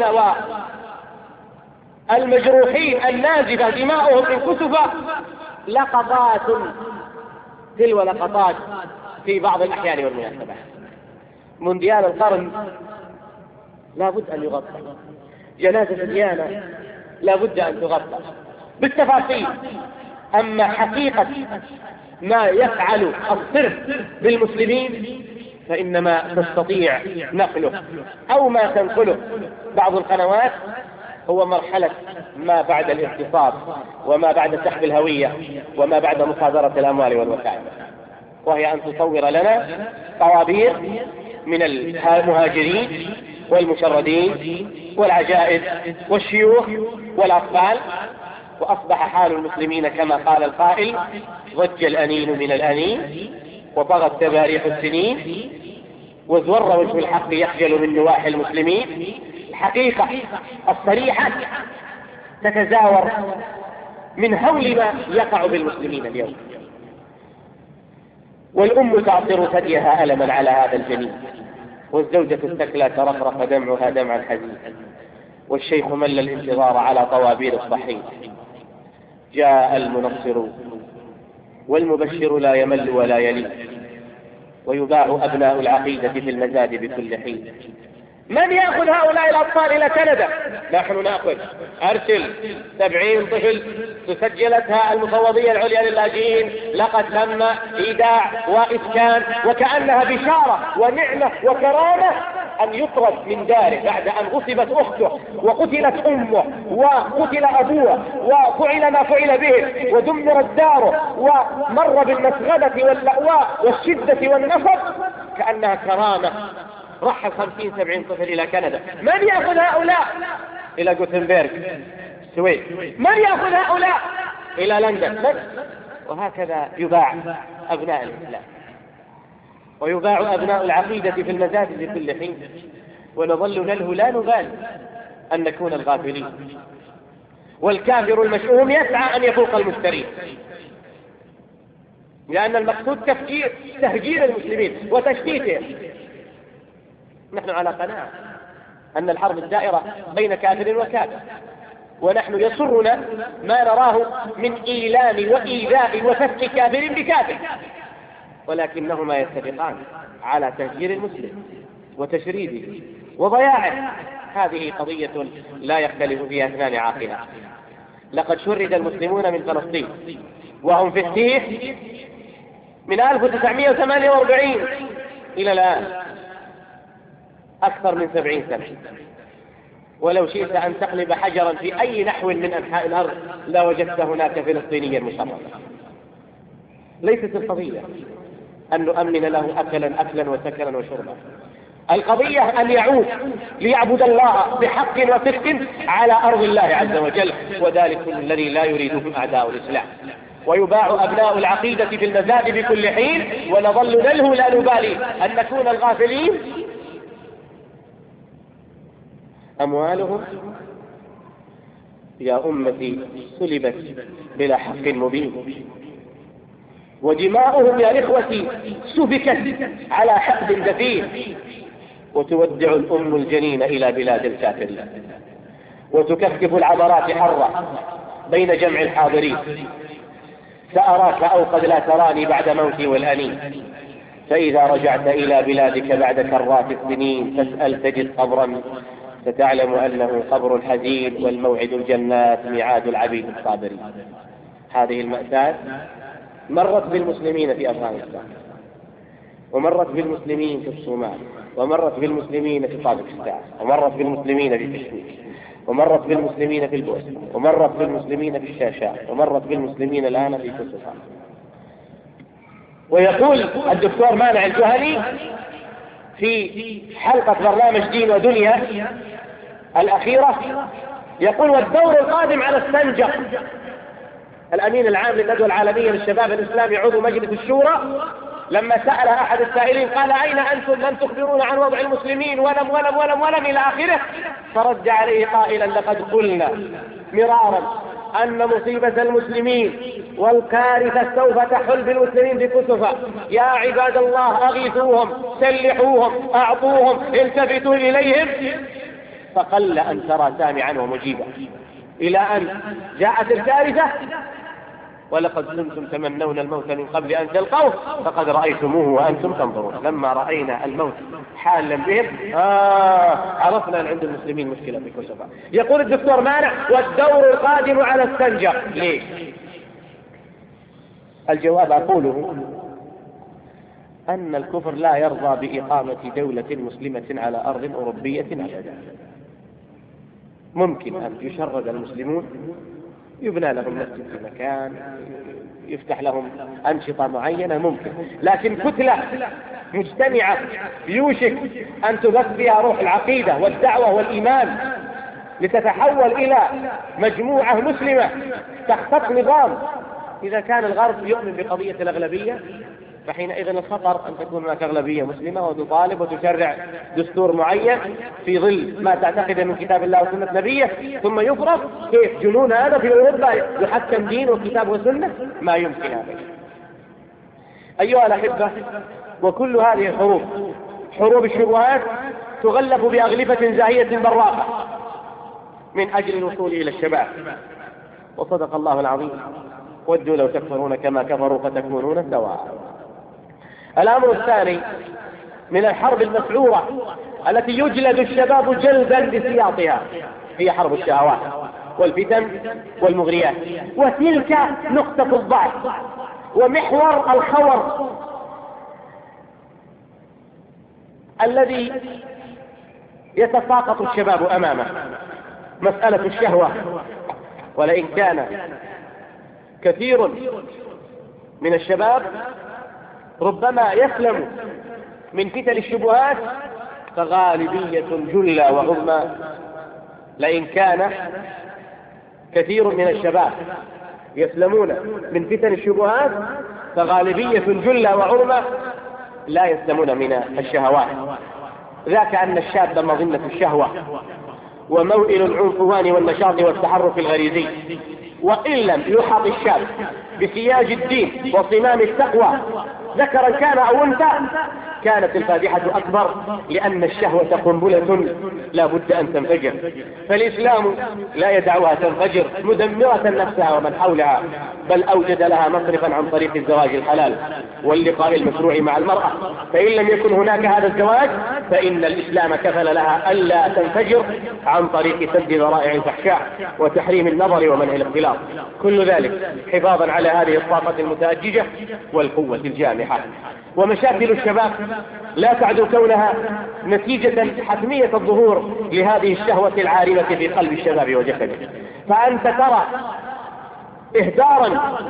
والمجروحين النازفة دماؤهم انكسفت لقطات تلو لقطات في بعض الأحيان والمناسبات. مونديال القرن لا بد أن يغطى، جنازة ديانة لا بد أن تغطى بالتفاصيل. أما حقيقة ما يفعل الصرف بالمسلمين فإنما تستطيع نقله أو ما تنقله بعض القنوات هو مرحلة ما بعد الاغتصاب وما بعد سحب الهوية وما بعد مصادرة الأموال والوسائل، وهي أن تصور لنا طوابير من المهاجرين والمشردين والعجائز والشيوخ والأطفال. وأصبح حال المسلمين كما قال القائل: ضج الأنين من الأنين وطغت تباريح السنين وزور وجه الحق يخجل من نواحي المسلمين. الحقيقة الصريحة تتزاور من هول ما يقع بالمسلمين اليوم، والأم تعصر ثديها ألما على هذا الجنين، والزوجة الثكلى ترفرف دمعها دمعا حزين، والشيخ مل الانتظار على طوابير الصحيح. جاء المنصر والمبشر لا يمل ولا يلي، ويباع أبناء العقيدة في المزاد بكل حين. من يأخذ هؤلاء الأطفال إلى كندا؟ نحن نأخذ. أرسل 70 طفل تسجلتها المفوضية العليا للاجئين، لقد تم إيداع وإسكان، وكأنها بشارة ونعمة وكرامة أن يطرد من داره بعد أن غصبت أخته وقتلت أمه وقتل أبوه وفعل ما فعل به ودمرت داره ومر بالمسغبة واللأواء والشدة والنفق، كأنها كرامة. رحل 50-70 طفل إلى كندا. من يأخذ هؤلاء إلى غوتنبرغ السويد؟ من يأخذ هؤلاء إلى لندن؟ وهكذا يباع أبناء الإسلام ويباع أبناء العقيدة في المزاد لكل حين، ونظل نله لا نبالي أن نكون الغافلين. والكافر المشؤوم يسعى أن يفوق المشتري، لأن المقصود تهجير المسلمين وتشتيتهم. نحن على قناعة أن الحرب الدائرة بين كافر وكافر، ونحن يسرنا ما نراه من إيلام وإيذاء وفتك كافر بكافر، ولكنهما يتفقان على تهجير المسلم وتشريده وضياعه. هذه قضية لا يختلف فيها اثنان عاقلان. لقد شرد المسلمون من فلسطين وهم في التيه من 1948 إلى الآن، أكثر من 70 سنة. ولو شئت أن تقلب حجرا في أي نحو من أنحاء الأرض لا وجدت هناك فلسطينيا مشردا. ليست القضية أن نؤمن له أكلا وسكنا وشربا، القضية أن يعود ليعبد الله بحق وصدق على أرض الله عز وجل، وذلك الذي لا يريده أعداء الإسلام. ويباع أبناء العقيدة في المزاد بكل حين، ونظل نله لا نبالي أن نكون الغافلين. أموالهم يا أمتي سلبت بلا حق مبين، ودماؤهم يا إخوتي سفكت على حقد دفين، وتودع الأم الجنين إلى بلاد الكافرين، وتكفكف العبرات حرة بين جمع الحاضرين. سأراك أو قد لا تراني بعد موتي والأنين، فإذا رجعت إلى بلادك بعد كرات السنين تسأل تجد قبرا، ستعلم أنه قبر الحزين، والموعد الجنات ميعاد العبيد الصابرين. هذه المأساة مرت بالمسلمين في أفغانستان، ومرت بالمسلمين في الصومال، ومرت بالمسلمين في طاجكستان، ومرت بالمسلمين في كشمير، ومرت بالمسلمين في البوسنة، ومرت بالمسلمين في الشاشات، ومرت بالمسلمين الآن في كردستان. ويقول الدكتور مانع الجهني: في حلقة برنامج دين ودنيا الأخيرة يقول: والدور القادم على السنجق. الأمين العام للندوة العالمية للشباب الإسلامي عضو مجلس الشورى لما سأل أحد السائلين قال: أين أنتم لم تخبرون عن وضع المسلمين ولم إلى آخره، فرد عليه قائلا: لقد قلنا مرارا أن مصيبة المسلمين والكارثة سوف تحل بالمسلمين بكسفة. يا عباد الله أغيثوهم، سلحوهم، أعطوهم، التفتوا إليهم. فقل أن ترى سامعا ومجيبا، إلى أن جاءت الكارثة: ولقد كنتم تمنون الموت من قبل أن تلقوه فقد رأيتموه وأنتم تنظرون. لما رأينا الموت حالا بهم عرفنا أن عند المسلمين مشكلة في كسفة. يقول الدكتور مانع: والدور القادم على السنجق. ليه؟ الجواب أقوله أن الكفر لا يرضى بإقامة دولة مسلمة على أرض أوروبية أبدا. ممكن أن يشرد المسلمون، يبنى لهم مسجد في مكان، يفتح لهم أنشطة معينة، ممكن، لكن كتلة مجتمعة يوشك أن تبث فيها روح العقيدة والدعوة والإيمان لتتحول إلى مجموعة مسلمة تخطط نظام. إذا كان الغرب يؤمن بقضية الأغلبية فحينئذ الخطر أن تكون هناك أغلبية مسلمة وتطالب وتشرع دستور معين في ظل ما تعتقد من كتاب الله وسنة نبيه، ثم يفرض. كيف جنون هذا في أوروبا يحكم دين وكتاب وسنة؟ ما يمكن هذا. أيها الأحبة، وكل هذه الحروب، حروب الشبهات، تغلف بأغلفة زاهية براقة من أجل الوصول إلى الشباب. وصدق الله العظيم: ودوا لو تكفرون كما كفروا فتكونون سواء. الأمر الثاني من الحرب المسعورة التي يجلد الشباب جلدا بسياطها هي حرب الشهوات والفتن والمغريات، وتلك نقطة الضعف ومحور الخور الذي يتساقط الشباب أمامه، مسألة الشهوة. ولئن كان كثير من الشباب ربما يسلم من فتن الشبهات فغالبية جلة وعظمى. لئن كان كثير من الشباب يسلمون من فتن الشبهات فغالبية جلة وعظمى لا يسلمون من الشهوات. ذاك أن الشاب مظنة الشهوة وموئل العنفوان والنشاط والتحرك الغريزي، وإن لم يحط الشاب بسياج الدين وصمام التقوى ذكرا كان أو أنثى كانت الفادحة أكبر، لأن الشهوة قنبلة لا بد أن تنفجر. فالإسلام لا يدعوها تنفجر مدمرة نفسها ومن حولها، بل أوجد لها مصرفا عن طريق الزواج الحلال واللقاء المشروع مع المرأة. فإن لم يكن هناك هذا الزواج فإن الإسلام كفل لها ألا تنفجر عن طريق سد ذرائع الفحشاء وتحريم النظر ومنع الاختلاط، كل ذلك حفاظا على هذه الطاقة المتأججة والقوة الجامحة. ومشاكل الشباب لا تعد كونها نتيجة حتمية الظهور لهذه الشهوة العارمة في قلب الشباب وجسده، فأنت ترى إهدارا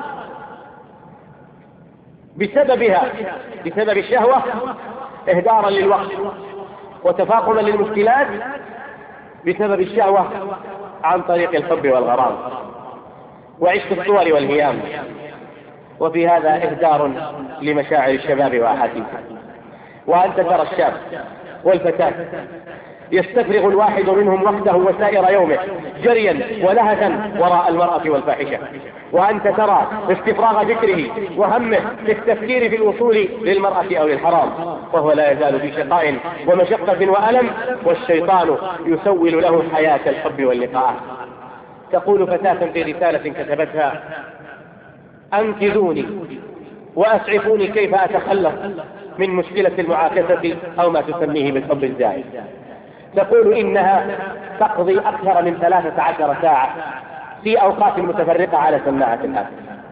بسبب الشهوة، إهدارا للوقت وتفاقما للمشكلات بسبب الشهوة عن طريق الحب والغرام وعشق الصور والهيام، وفي هذا إهدار لمشاعر الشباب وأحاسيسه. وأنت ترى الشاب والفتاة يستفرغ الواحد منهم وقته وسائر يومه جريا ولهثا وراء المرأة والفاحشة، وأنت ترى استفراغ فكره وهمه في التفكير في الوصول للمرأة أو للحرام، وهو لا يزال في شقاء ومشقة وألم، والشيطان يسول له حياة الحب واللقاء. تقول فتاة في رسالة كتبتها: أنقذوني وأسعفوني كيف أتخلص من مشكلة المعاكسة أو ما تسميه بالحب الزائد. تقول إنها تقضي أكثر من 13 ساعة في أوقات متفرقة على سماعة الهاتف.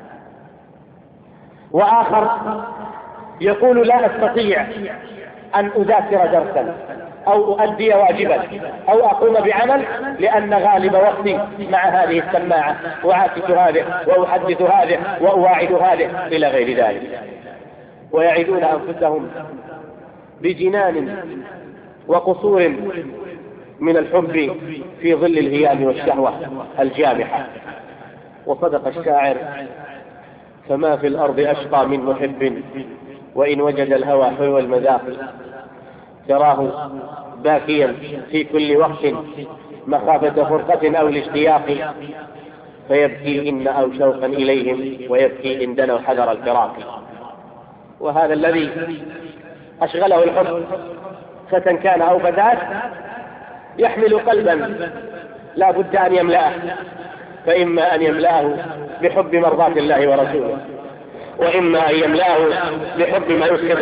وآخر يقول: لا أستطيع أن أذاكر درسا أو أؤدي واجبا أو أقوم بعمل لأن غالب وقتي مع هذه السماعة، أعاكس هذه وأحدث هذه وأواعد هذه إلى غير ذلك. ويعيدون أنفسهم بجنان وقصور من الحب في ظل الهيام والشهوة الجامحة. وصدق الشاعر: فما في الأرض أشقى من محب وإن وجد الهوى حلو المذاق، تراه باكيا في كل وقت مخافة فرقة أو الاشتياق، فيبكي إن أو شوقا إليهم ويبكي إن دنوا حذر الفراق. وهذا الذي أشغله الحب، فتى كان أو فتاة، يحمل قلبا لا بد أن يملأه، فإما أن يملأه بحب مرضاة الله ورسوله، وإما أن يملأه بحب ما يسخط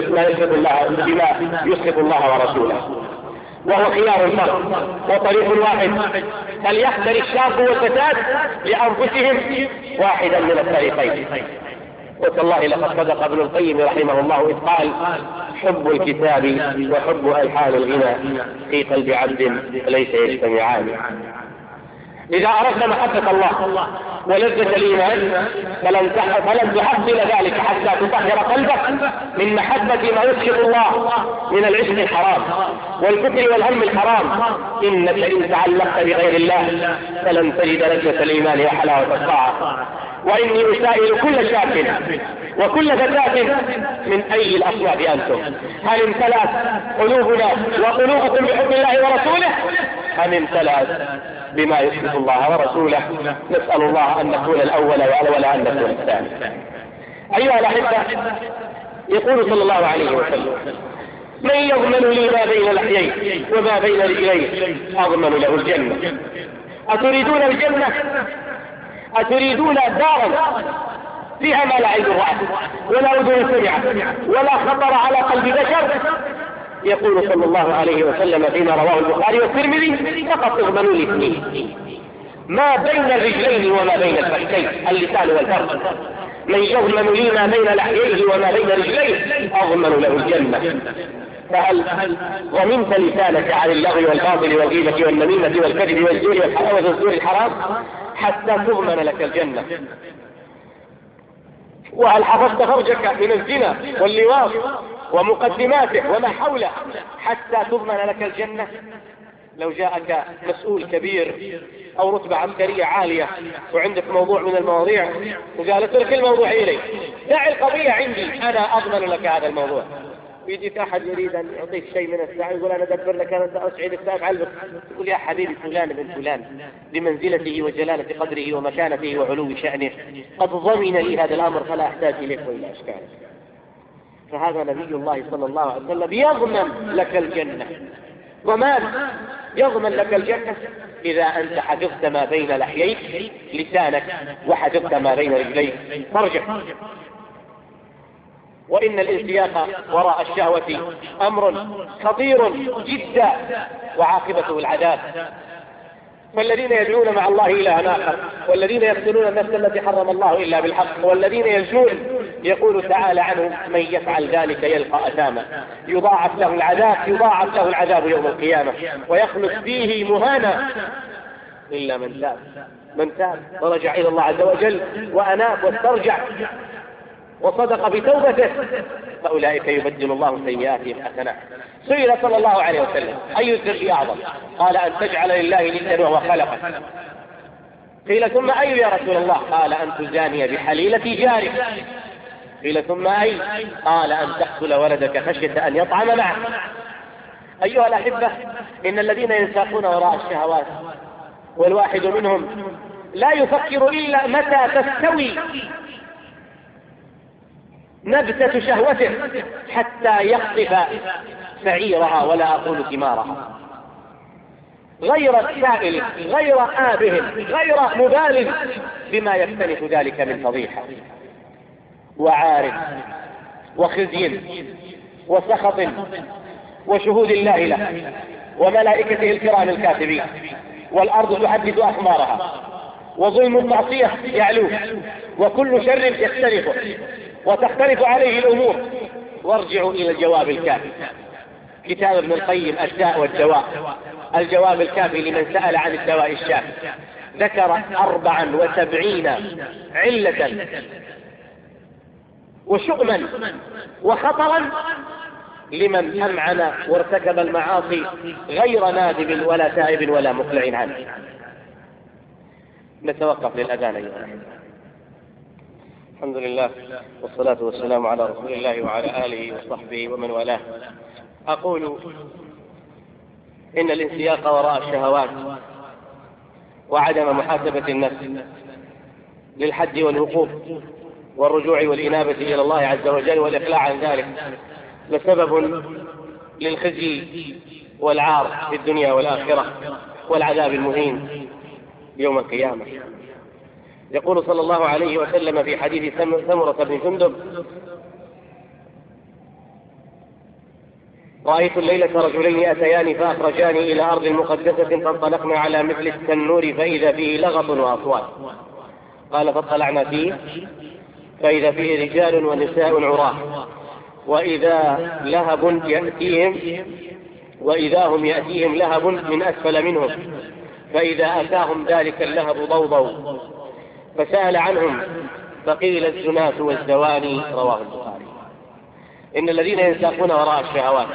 الله ورسوله، وهو خيار المرء وطريق واحد، فليختر الشاب والفتاة لأنفسهم واحدا من الطريقين. وتالله لقد صدق ابن القيم رحمه الله إذ قال: حب الكتاب وحب ألحان الغنى في قلب عبد ليس يجتمعان. إذا أردنا محبة الله ولذة الإيمان فلن تحصل ذلك حتى تطهر قلبك من محبة ما يسخط الله من العشق الحرام والكفر والهم الحرام. إنك إن تعلقت بغير الله فلن تجد لذة الإيمان وحلاوة الطاعة. وإني أسائل كل شاب وكل فتاة: من أي الأصوات أنتم؟ هل امتلأت قلوبنا وقلوبكم بحب الله ورسوله أم امتلأت بما يسخط الله ورسوله؟ نسأل الله أن نكون الأول ولا أن نكون الثاني. أيها الأحبة، يقول صلى الله عليه وسلم: من يضمن لي ما بين لحييه وما بين رجليه أضمن له الجنة. أتريدون الجنة؟ أتريدون دارا فيها ما لا عين رأت ولا أذن سمعت ولا خطر على قلب بشر؟ يقول صلى الله عليه وسلم فيما رواه البخاري والترمذي: فقط اضمنوا لي اثنين: ما بين الرجلين وما بين الفخذين، اللسان والفرج. من يضمن لي ما بين لحييه وما بين رجليه أضمن له الجنة. فهل ضمنت لسانك عن اللغو والباطل والغيبة والنميمة والكذب والزور والزور الحرام حتى تضمن لك الجنة؟ وهل حفظت فرجك من الزنا واللواط ومقدماته وما حوله حتى تضمن لك الجنة؟ لو جاءك مسؤول كبير أو رتبة عسكرية عالية وعندك موضوع من المواضيع وقال: اترك الموضوع إلي، دع القضية عندي، أنا أضمن لك هذا الموضوع. يجيك أحد يريد أن يعطيك شيء من الساعة يقول: أنا أدبر لك، أنا أسعدك، سأفعل بك. تقول: يا حبيبي فلان بن فلان بمنزلته وجلالة قدره ومكانته وعلو شأنه قد ضمن لي هذا الأمر فلا أحتاج إليك وإلى أشكالك. فهذا نبي الله صلى الله عليه وسلم يضمن لك الجنة. ومن يضمن لك الجنة؟ إذا أنت حفظت ما بين لحييك لسانك وحفظت ما بين رجليك فرجك. وإن الانسياق وراء الشهوة أمر خطير جدا وعاقبته العذاب. فالذين يدعون مع الله إلها آخر، والذين يقتلون النفس التي حرم الله إلا بالحق، والذين يزنون، يقول تعالى عنهم: من يفعل ذلك يلقى أثاما يضاعف له العذاب يوم القيامة ويخلد فيه مهانا إلا من تاب ورجع إلى الله عز وجل وأناب واسترجع وصدق بتوبته فأولئك يبدل الله سيئاتهم حسنات. سئل صلى الله عليه وسلم: أي الذنب أعظم؟ قال: أن تجعل لله ندا وهو خلقك. قيل: ثم أي يا رسول الله؟ قال: أن تزاني بحليلة جارك. قيل: ثم أي؟ قال: أن تقتل ولدك خشية أن يطعم معك. أيها الأحبة، إن الذين ينساقون وراء الشهوات والواحد منهم لا يفكر إلا متى تستوي نبتة شهوته حتى يقطف سعيرها ولا أقول ثمارها، غير سائل غير آبه غير مبالغ بما يختلف ذلك من فضيحة وعار وخزي وسخط وشهود الله له وملائكته الكرام الكاتبين، والأرض تحدث أخبارها، وظلم المعصية يعلوه، وكل شر يختلفه وتختلف عليه الأمور. وارجعوا إلى الجواب الكافي، كتاب ابن القيم الداء والدواء، الجواب الكافي لمن سأل عن الدواء الشافي، ذكر 74 علة وشؤما وخطرا لمن أمعن وارتكب المعاصي غير نادب ولا تائب ولا مقلع عنه. نتوقف للأذان أيها الأحبة. الحمد لله والصلاة والسلام على رسول الله وعلى آله وصحبه ومن والاه. أقول إن الانسياق وراء الشهوات وعدم محاسبة النفس للحد والوقوف والرجوع والإنابة إلى الله عز وجل والإقلاع عن ذلك لسبب للخزي والعار في الدنيا والآخرة والعذاب المهين يوم القيامة. يقول صلى الله عليه وسلم في حديث سمرة بن جندب: رأيت الليلة رجلين أتياني فأخرجاني إلى أرض مقدسة فانطلقنا على مثل التنور فإذا فيه لغط وأصوات. قال فاطلعنا فيه فإذا فيه رجال ونساء عراه وإذا هم يأتيهم لهب من أسفل منهم فإذا أتاهم ذلك اللهب ضوضوا فسأل عنهم فقيل الزناة والزواني. رواه البخاري. إن الذين ينساقون وراء الشهوات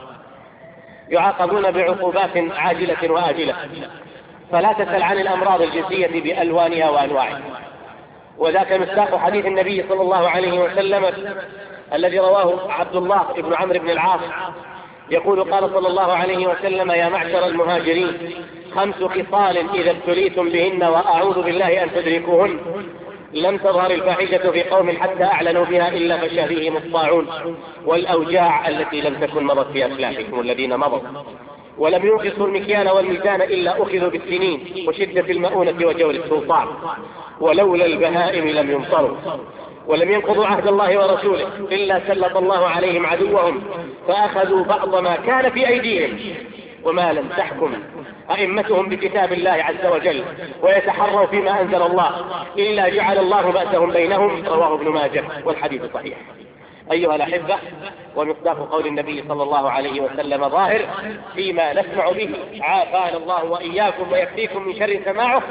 يعاقبون بعقوبات عاجلة وآجلة، فلا تسأل عن الأمراض الجنسية بألوانها وأنواعها. وذاك مصداق حديث النبي صلى الله عليه وسلم الذي رواه عبد الله بن عمرو بن العاص يقول: قال صلى الله عليه وسلم: يا معشر المهاجرين 5 خصال إذا ابتليتم بهن وأعوذ بالله أن تدركوهن لم تظهر الفاحشة في قوم حتى أعلنوا بها إلا فشى فيهم الطاعون والأوجاع التي لم تكن مضت في أسلافكم الذين مضوا، ولم ينقصوا المكيال والميزان إلا أخذوا بالسنين وشدة المؤونة وجور السلطان، ولولا البهائم لم يمطروا، ولم ينقضوا عهد الله ورسوله إلا سلط الله عليهم عدوهم فأخذوا بعض ما كان في أيديهم، وما لم تحكم أئمتهم بكتاب الله عز وجل ويتحروا فيما أنزل الله إلا جعل الله بأسهم بينهم. رواه ابن ماجه والحديث صحيح. أيها الأحبة، ومصداق قول النبي صلى الله عليه وسلم ظاهر فيما نسمع به، عافانا الله وإياكم ويكفيكم من شر سماعه،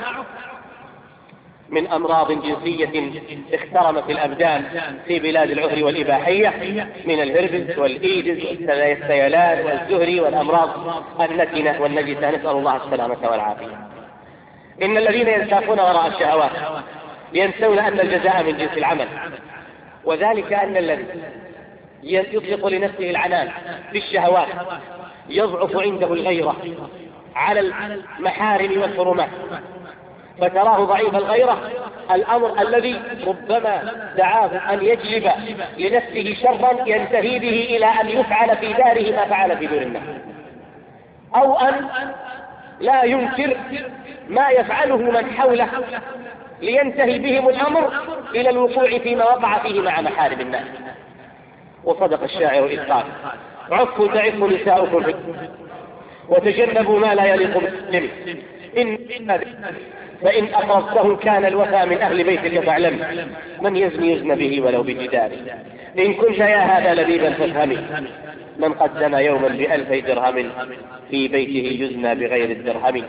من أمراض جنسية اخترمت الأبدان في بلاد العهر والإباحية من الهربس والإيدز والسيلان والزهري والأمراض النتنة والنجسة، نسأل الله السلامة والعافية. إن الذين ينساقون وراء الشهوات ينسون أن الجزاء من جنس العمل، وذلك أن الذي يطلق لنفسه العنان في الشهوات يضعف عنده الغيرة على المحارم والحرمات، فتراه ضعيف الغيرة، الأمر الذي ربما دعاه أن يجلب لنفسه شرا ينتهي به إلى أن يفعل في داره ما فعل في دور الناس، أو أن لا ينكر ما يفعله من حوله لينتهي بهم الأمر إلى الوقوع فيما وقع فيه مع محارم الناس. وصدق الشاعر إذ قال: عفوا تعف نساؤكم وتجنبوا ما لا يليق بالمسلم فإن أقرضته كان الوفى من أهل بيتك فاعلم من يزني يزن به ولو بجدار. إن كنت يا هذا لبيبا فافهمي من قدم يوما ب1000 درهم في بيته يزنى بغير الدرهم.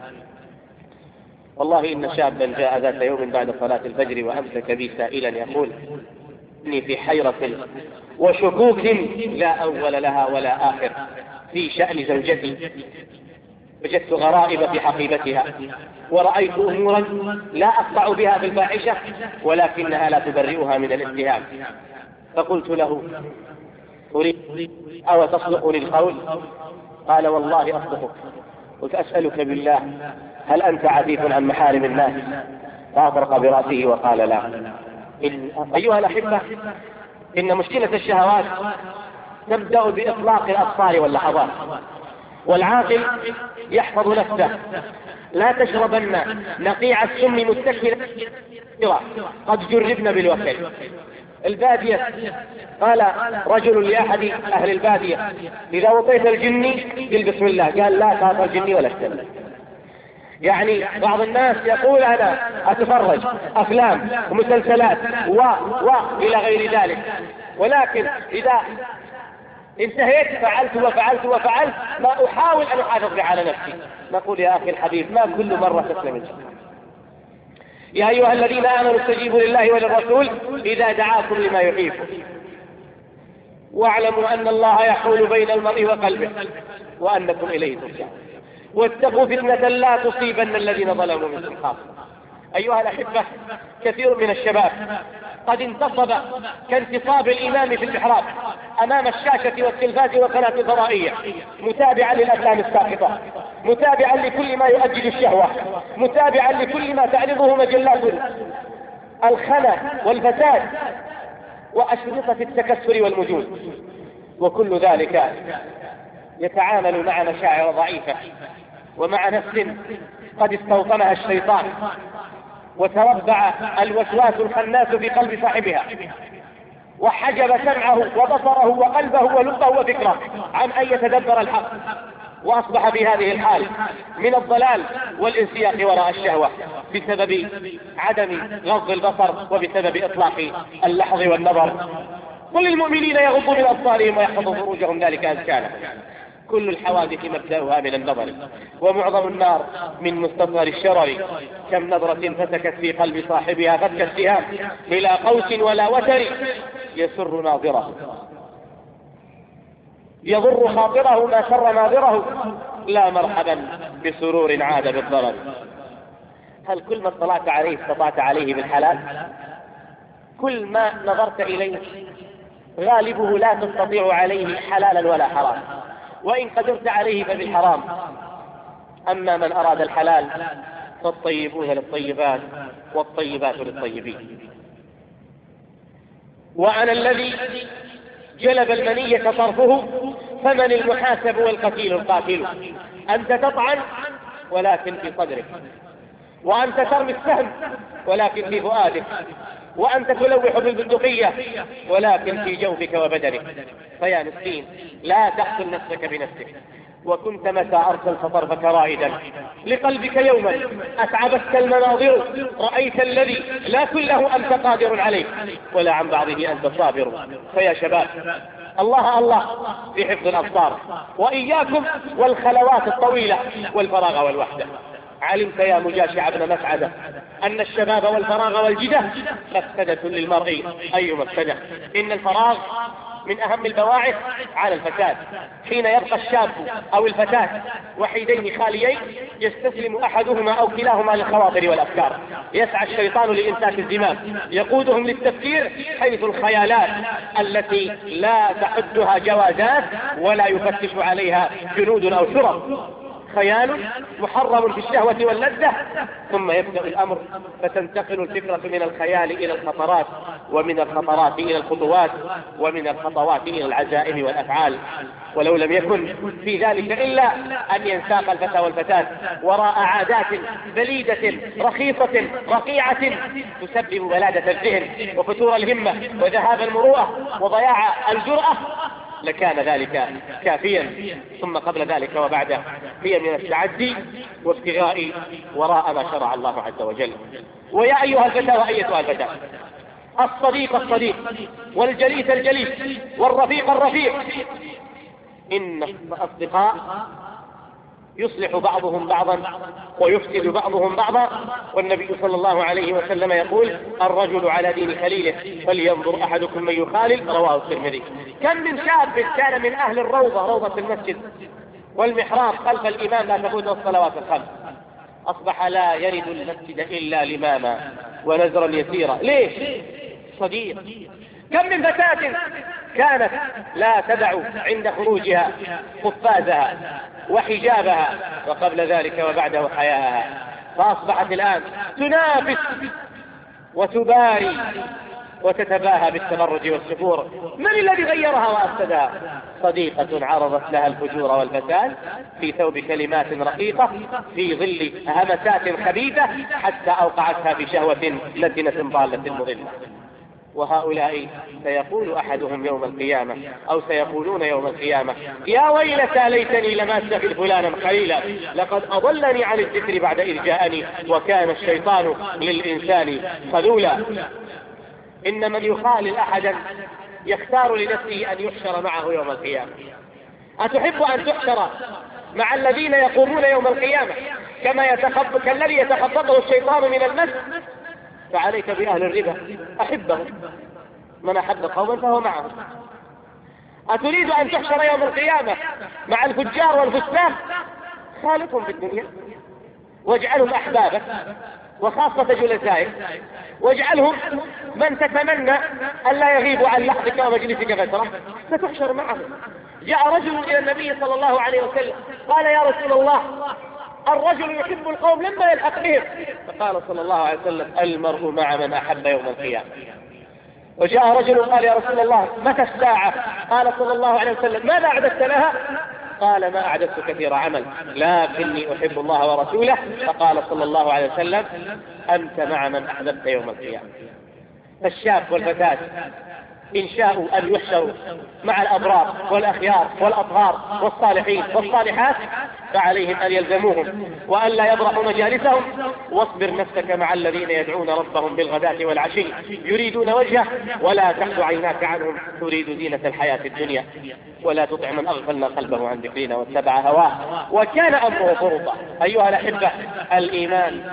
والله إن شابا جاء ذات يوم بعد صلاة الفجر وأمسك بي سائلا يقول: إني في حيرة وشكوك لا أول لها ولا آخر في شأن زوجتي، وجدت غرائب في حقيبتها ورأيت أمورا لا أقطع بها في الفاحشة ولكنها لا تبرئها من الاتهام. فقلت له: أريد أو تصدق للقول؟ قال: والله أصدقك. قلت: أسألك بالله هل أنت عفيف عن محارم الناس؟ فأطرق برأسه وقال: لا. أيها الأحبة، إن مشكلة الشهوات تبدأ بإطلاق الأبصار واللحظات، والعاقل يحفظ نفسه. لا تشربن نقيع السم متكلا قد جربنا بالوكل. البادية قال رجل لأحد أهل البادية: إذا وطيت الجني قل بسم الله. قال: لا تخاف الجني ولا السم. يعني بعض الناس يقول: أنا أتفرج أفلام ومسلسلات إلى غير ذلك، ولكن إذا انتهيت فعلت ما أحاول أن أحافظ على نفسي. نقول: يا أخي الحبيب، ما كل مرة تسلم الجنة. يا أيها الذين آمنوا استجيبوا لله وللرسول إذا دعاكم لما يحييكم. واعلموا أن الله يحول بين المرء وقلبه وأنكم إليه ترجعون واتقوا فتنة لا تصيبن الذين ظلموا منكم خاصة. أيها الأحبة، كثير من الشباب قد انتصب كانتصاب الإمام في المحراب أمام الشاشة والتلفاز والقناة الفضائية، متابعا للأفلام الساقطة، متابعا لكل ما يؤجج الشهوة، متابعا لكل ما تعرضه مجلات الخنا والفساد وأشرطة التكسر والمجون، وكل ذلك يتعامل مع مشاعر ضعيفة ومع نفس قد استوطنها الشيطان وتربع الوسواس الخناس في قلب صاحبها وحجب سمعه وبصره وقلبه ولبه وفكره عن أن يتدبر الحق، وأصبح في هذه الحال من الضلال والانسياق وراء الشهوة بسبب عدم غض البصر وبسبب إطلاق اللحظ والنظر. قل للمؤمنين يغضوا من أبصارهم ويحفظوا فروجهم ذلك أزكى لهم. كل الحوادث مبدأها من النظر، ومعظم النار من مستصغر الشرر. كم نظرة فتكت في قلب صاحبها فتك السهام بلا قوس ولا وتر، يسر ناظره يضر خاطره ما سر ناظره، لا مرحبا بسرور عاد بالضرر. هل كل ما اطلعت عليه استطعت عليه بالحلال؟ كل ما نظرت إليه غالبه لا تستطيع عليه حلالا ولا حرام، وإن قدرت عليه فبالحرام. أما من أراد الحلال فالطيبون للطيبات والطيبات للطيبين. وأنا الذي جلب المنية طرفه، فمن المحاسب والقتيل القاتل. أنت تطعن ولكن في صدرك، وأنت ترمي السهم ولكن في فؤادك، وأنت تلوح بالبندقية ولكن في جوفك وبدنك. فيا مسكين، لا تقتل نفسك بنفسك. وكنت متى أرسلت طرفك رائدا لقلبك يوما أتعبتك المناظر، رأيت الذي لا كله أنت قادر عليه ولا عن بعضه أنت صابر. فيا شباب، الله الله في حفظ الأبصار، وإياكم والخلوات الطويلة والفراغ والوحدة. علمت يا مجاشع بن مسعدة أن الشباب والفراغ والجدة مفسدة للمرء أي مفسدة. إن الفراغ من أهم البواعث على الفساد. حين يبقى الشاب أو الفتاة وحيدين خاليين يستسلم أحدهما أو كلاهما للخواطر والأفكار. يسعى الشيطان لإمساك الزمام، يقودهم للتفكير حيث الخيالات التي لا تحدها جوازات ولا يفتش عليها جنود أو شرط. خيال محرم في الشهوة واللذة، ثم يبدأ الأمر فتنتقل الفكرة من الخيال إلى الخطرات، ومن الخطرات إلى الخطوات، ومن الخطوات إلى العزائم والأفعال. ولو لم يكن في ذلك إلا أن ينساق الفتى والفتاة وراء عادات بليدة رخيصة رقيعة تسبب بلادة الذهن وفتور الهمة وذهاب المروءة وضياع الجرأة، لكان ذلك كافيا. ثم قبل ذلك وبعده هي من التعدي وابتغاء وراء ما شرع الله عز وجل. ويا أيها الفتى وأيتها الفتاة، الصديق الصديق والجليس الجليس والرفيق الرفيق. إن الأصدقاء يصلح بعضهم بعضا ويفسد بعضهم بعضا. والنبي صلى الله عليه وسلم يقول: الرجل على دين خليله فلينظر أحدكم من يخالل. رواه الترمذي. كم من شاب كان من أهل الروضة، روضة المسجد والمحراب خلف الإمام لا تفوته الصلوات الخمس، أصبح لا يرد المسجد إلا لماما ونزرا يسيرا. ليش؟ صديق. كم من فتاة كانت لا تدع عند خروجها قفازها وحجابها، وقبل ذلك وبعده حياءها، فأصبحت الآن تنافس وتباري وتتباهى بالتبرج والسفور. من الذي غيرها وأفسدها؟ صديقة عرضت لها الفجور والفساد في ثوب كلمات رقيقة في ظل همسات خبيثة حتى أوقعتها في شهوة لدنة ضالة مضلة. وهؤلاء سيقول أحدهم يوم القيامة أو سيقولون يوم القيامة: يا ويلتى ليتني لم أتخذ فلانا خليلا، لقد أضلني عن الذكر بعد إذ جاءني وكان الشيطان للإنسان خذولا. إن من يخالل أحدا يختار لنفسه أن يحشر معه يوم القيامة. أتحب أن تحشر مع الذين يقومون يوم القيامة كالذي يتخبطه الشيطان من المس؟ فعليك بأهل الربا، أحبهم، من أحب قوما فهو معهم. أتريد أن تحشر يوم القيامة مع الفجار والفساق؟ خالفهم في الدنيا واجعلهم أحبابك وخاصة جلسائك، واجعلهم من تتمنى أن لا يغيبوا عن لحظك ومجلسك فترة، فتحشر معهم. جاء رجل إلى النبي صلى الله عليه وسلم قال: يا رسول الله، الرجل يحب القوم لما يلحق بهم. فقال صلى الله عليه وسلم: المرء مع من أحب يوم القيامة. وجاء رجل قال: يا رسول الله، متى الساعة؟ قال صلى الله عليه وسلم: ماذا أعددت لها؟ قال: ما أعددت كثير عمل، لكني أحب الله ورسوله. فقال صلى الله عليه وسلم: أنت مع من أحببت يوم القيامة. فالشاب والفتاة إن شاءوا أن يحشروا مع الأبرار والأخيار والأطهار والصالحين والصالحات فعليهم أن يلزموهم وأن لا يبرحوا مجالسهم. واصبر نفسك مع الذين يدعون ربهم بالغداة والعشي يريدون وجهه، ولا تحد عيناك عنهم تريد زينة الحياة الدنيا، ولا تطع من أغفلنا قلبه عن ذكرنا واتبع هواه وكان أمره فرطا. أيها الأحبة، الإيمان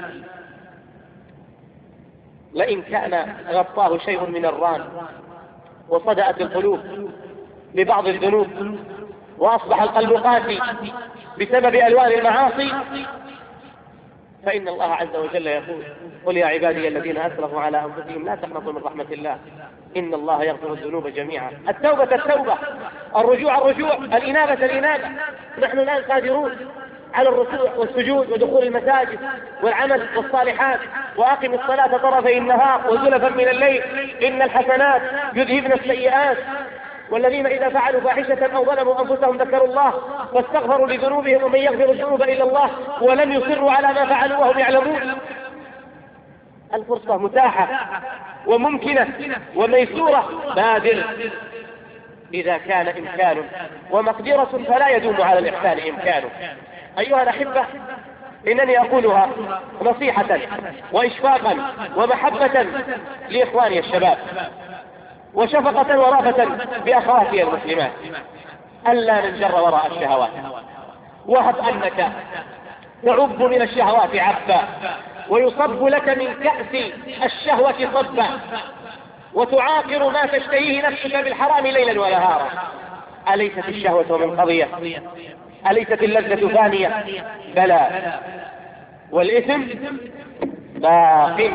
لئن كان غطاه شيء من الران وصدأت القلوب ببعض الذنوب وأصبح القلب قاسي بسبب ألوان المعاصي، فإن الله عز وجل يقول: قل يا عبادي الذين أسرفوا على أنفسهم لا تقنطوا من رحمة الله إن الله يغفر الذنوب جميعا. التوبة التوبة، الرجوع الرجوع، الإنابة الإنابة. نحن الآن قادرون على الركوع والسجود ودخول المساجد والعمل والصالحات. وأقم الصلاة طرفي النهار وزلفا من الليل إن الحسنات يذهبن السيئات. والذين إذا فعلوا فاحشة أو ظلموا أنفسهم ذكروا الله واستغفروا لذنوبهم ومن يغفر الذنوب إلا الله ولم يصروا على ما فعلوا وهم يعلمون. الفرصة متاحة وممكنة وميسورة. بادر إذا كان إمكان، ومقدرة فلا يدوم على الإحسان إمكانه. أيها الأحبة، إنني أقولها نصيحة وإشفاقا ومحبة لإخواني الشباب، وشفقة ورافة بأخواتي المسلمات، ألا ننجر وراء الشهوات. وهب أنك تعب من الشهوات عبا ويصب لك من كأس الشهوة صبا وتعاقر ما تشتهيه نفسك بالحرام ليلا ونهارا. أليست الشهوة من قضية؟ أليست اللذة ثانية؟ بلى، والإثم باق.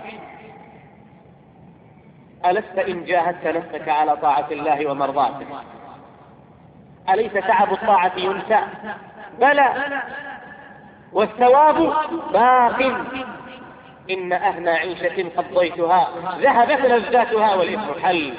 ألست إن جاهدت نفسك على طاعة الله ومرضاته أليس تعب الطاعة ينسى؟ بلى، والثواب باق. إن أهنى عيشة قضيتها ذهبت لذاتها والإثم حل.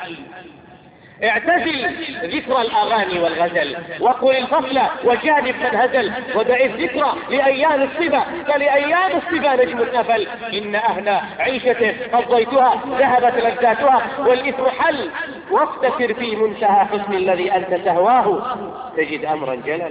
اعتزل ذكر الأغاني والغزل وقل الفصل وجانب من هزل ودع الذكر لأيام الصبا فلأيام الصبا نجم النفل. إن أهنى عيشة قضيتها ذهبت لذاتها والإثم حل. واقتصر في منتهى حسن الذي أنت تهواه تجد أمرا جلل.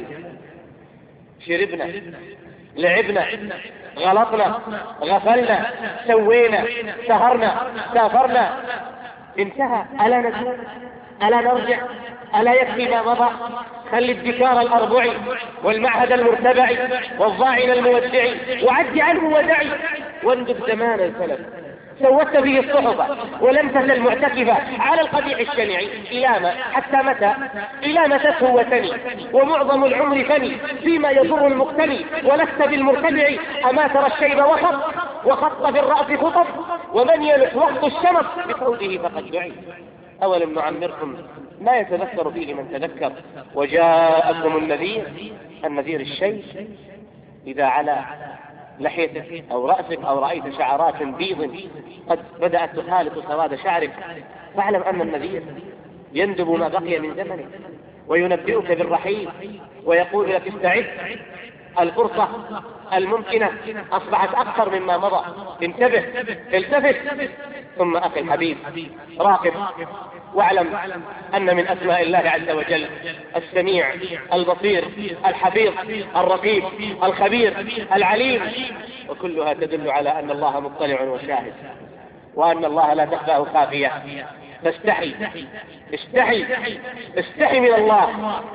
شربنا، لعبنا، غلطنا، غفلنا، سوينا، سهرنا، سافرنا، انتهى. ألا نتوب؟ ألا نرجع؟ ألا يكفي ما مضى؟ خلي الدكار الأربع والمعهد المرتبع والضاعن المودع وعد عنه ودعي واندب زمان السلف. سوت به الصحبة ولم تزل معتكفة على القبيح الشنع. إلى ما؟ حتى متى؟ إلى متى تهوتني ومعظم العمر فني فيما يضر المقتني ولست بالمرتبع. أما ترى الشيب وخط بالرأس خطب ومن يلح وقت الشمس بفوته فقد دعي. أولم نعمركم ما يتذكر فيه من تذكر وجاءكم النذير الشيء إذا على لحيتك أو رأسك أو رأيت شعرات بيض قد بدأت تخالط سواد شعرك فاعلم أن النذير يندب ما بقي من زمنه وينبئك بالرحيل ويقول لك استعد. الفرصة الممكنة أصبحت أكثر مما مضى. انتبه، التفت. ثم أخي الحبيب راقب واعلم أن من أسماء الله عز وجل السميع البصير الحفيظ الرقيب الخبير العليم، وكلها تدل على أن الله مطلع وشاهد وأن الله لا تخفاه خافية. فاستحي استحي استحي من الله.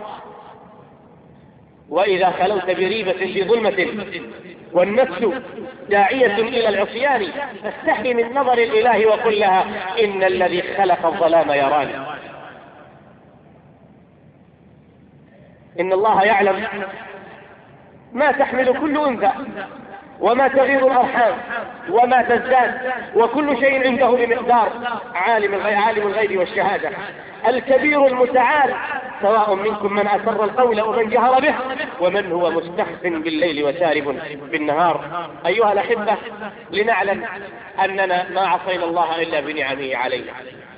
وإذا خلوت بريبة في ظلمة والنفس داعية إلى العصيان فاستحي من نظر الإله وقل لها إن الذي خلق الظلام يراني. إن الله يعلم ما تحمل كل أنثى وما تغيض الأرحام وما تزداد، وكل شيء عنده بمقدار. عالم الغيب والشهادة الكبير المتعال، سواء منكم من أسر القول ومن جهر به ومن هو مستخف بالليل وسارب بالنهار. أيها الأحبة، لنعلم أننا ما عصينا الله إلا بنعمه علينا.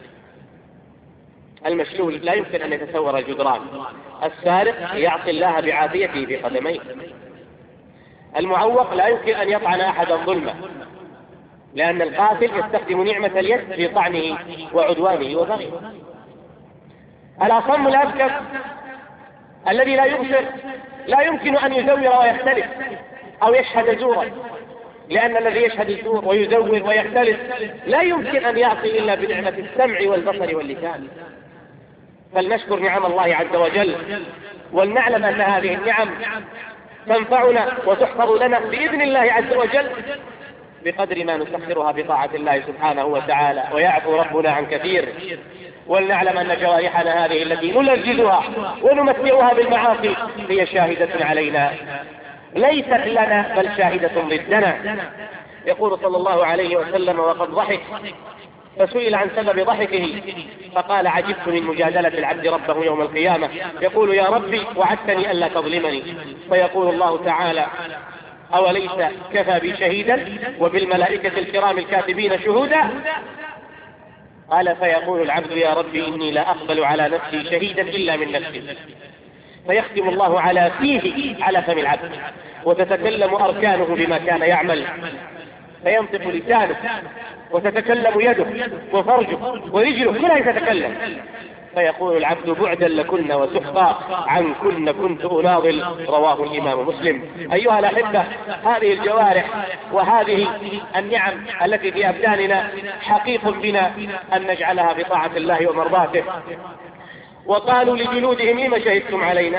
المشلول لا يمكن أن يتسور الجدران، السارق يعصي الله بعافيته في قدميه، المعوق لا يمكن أن يطعن أحدا ظلما، لأن القاتل يستخدم نعمة اليد في طعنه وعدوانه وبغيه. الأصم الأبكم الذي لا يبصر لا يمكن أن يزور ويختلف أو يشهد زورا، لأن الذي يشهد الزور ويزور ويختلف لا يمكن أن يعصي إلا بنعمة السمع والبصر واللسان. فلنشكر نعم الله عز وجل، ولنعلم أن هذه النعم تنفعنا وتحفظ لنا بإذن الله عز وجل بقدر ما نسخرها بطاعة الله سبحانه وتعالى، ويعفو ربنا عن كثير. ولنعلم أن جوارحنا هذه التي نلذذها ونمتعها بالمعاصي هي شاهدة علينا، ليست لنا بل شاهدة ضدنا. يقول صلى الله عليه وسلم وقد ضحك، فسئل عن سبب ضحكه فقال: عجبت من مجادلة العبد ربه يوم القيامة، يقول: يا ربي وعدتني ألا تظلمني، فيقول الله تعالى: أوليس كفى بي شهيدا وبالملائكة الكرام الكاتبين شهودا؟ قال: فيقول العبد: يا ربي إني لا أقبل على نفسي شهيدا إلا من نفسي. فيختم الله على فيه على فم العبد، وتتكلم أركانه بما كان يعمل، فينطق لسانه وتتكلم يده وفرجه ورجله كلها تتكلم، فيقول العبد: بعدا لكن وسحقا عنكن كنت أناضل. رواه الإمام مسلم. أيها الأحبة، هذه الجوارح وهذه النعم التي في أبداننا حقيق بنا أن نجعلها بطاعة الله ومرضاته. وقالوا لجلودهم: لما شهدتم علينا؟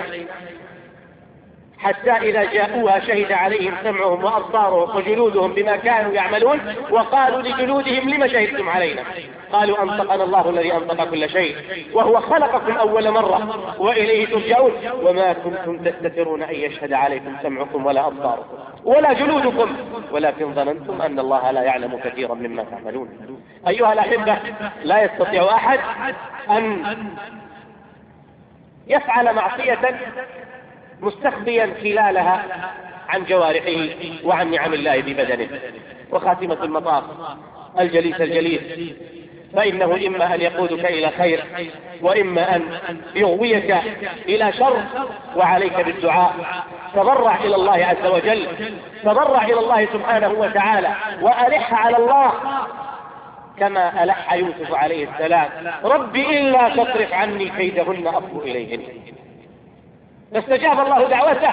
حتى إذا جاءوها شهد عليهم سمعهم وأبصارهم وجلودهم بما كانوا يعملون، وقالوا لجلودهم: لما شهدتم علينا؟ قالوا: أنطقنا الله الذي أنطق كل شيء وهو خلقكم أول مرة وإليه ترجعون وما كنتم تستترون أن يشهد عليكم سمعكم ولا أبصاركم ولا جلودكم ولكن ظننتم أن الله لا يعلم كثيرا مما تعملون. أيها الأحبة، لا يستطيع أحد أن يفعل معصية مستخبيا خلالها عن جوارحه وعن نعم الله ببدنه. وخاتمة المطاف الجليس الجليس، فإنه إما أن يقودك إلى خير وإما أن يغويك إلى شر، وعليك بالدعاء. تضرع إلى الله عز وجل، تضرع إلى الله سبحانه وتعالى، وألح على الله كما ألح يوسف عليه السلام: رب إلا تصرف عني كيدهن أصب إليهن. فاستجاب الله دعوته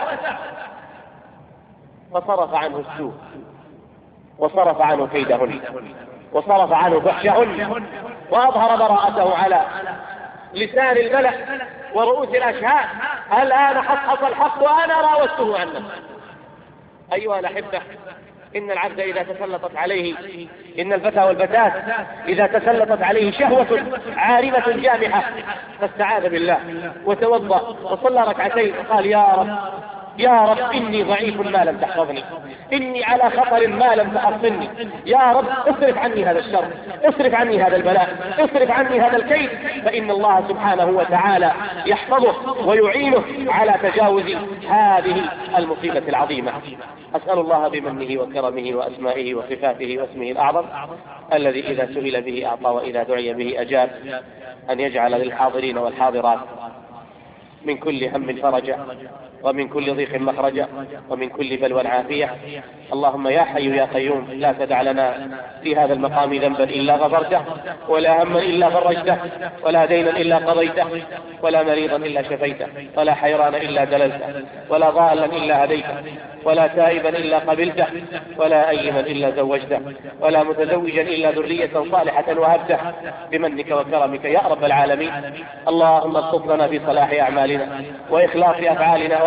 فصرف عنه السوء وصرف عنه كيدهن وصرف عنه فحشهن، وأظهر براءته على لسان الملأ ورؤوس الأشهاد: الآن حصحص الحق وأنا راودته عن نفسه. أيها الأحبة، إن العبد إذا تسلطت عليه، إن الفتى والفتاة إذا تسلطت عليه شهوة عارمة جامحة فاستعاذ بالله وتوضأ وصلى ركعتين وقال: يا رب إني ضعيف ما لم تحفظني، إني على خطر ما لم تحصني، يا رب اصرف عني هذا الشر، اصرف عني هذا البلاء، اصرف عني هذا الكيد، فإن الله سبحانه وتعالى يحفظه ويعينه على تجاوز هذه المصيبة العظيمة. أسأل الله بمنه وكرمه وأسمائه وصفاته واسمه الأعظم الذي إذا سئل به أعطى وإذا دعي به أجاب، أن يجعل للحاضرين والحاضرات من كل هم فرجا، ومن كل ضيق مخرجا، ومن كل بلوى عافية. اللهم يا حي يا قيوم، لا تدع لنا في هذا المقام ذنبا إلا غفرته، ولا هما إلا فرجته، ولا دينا إلا قضيته، ولا مريضا إلا شفيته، ولا حيران إلا دللته، ولا ضالا إلا هديته، ولا تائبا إلا قبلته، ولا أيما إلا زوجته، ولا متزوجا إلا ذرية صالحة وهبته بمنك وكرمك يا رب العالمين. اللهم ارزقنا في صلاح أعمالنا وإخلاص أفعالنا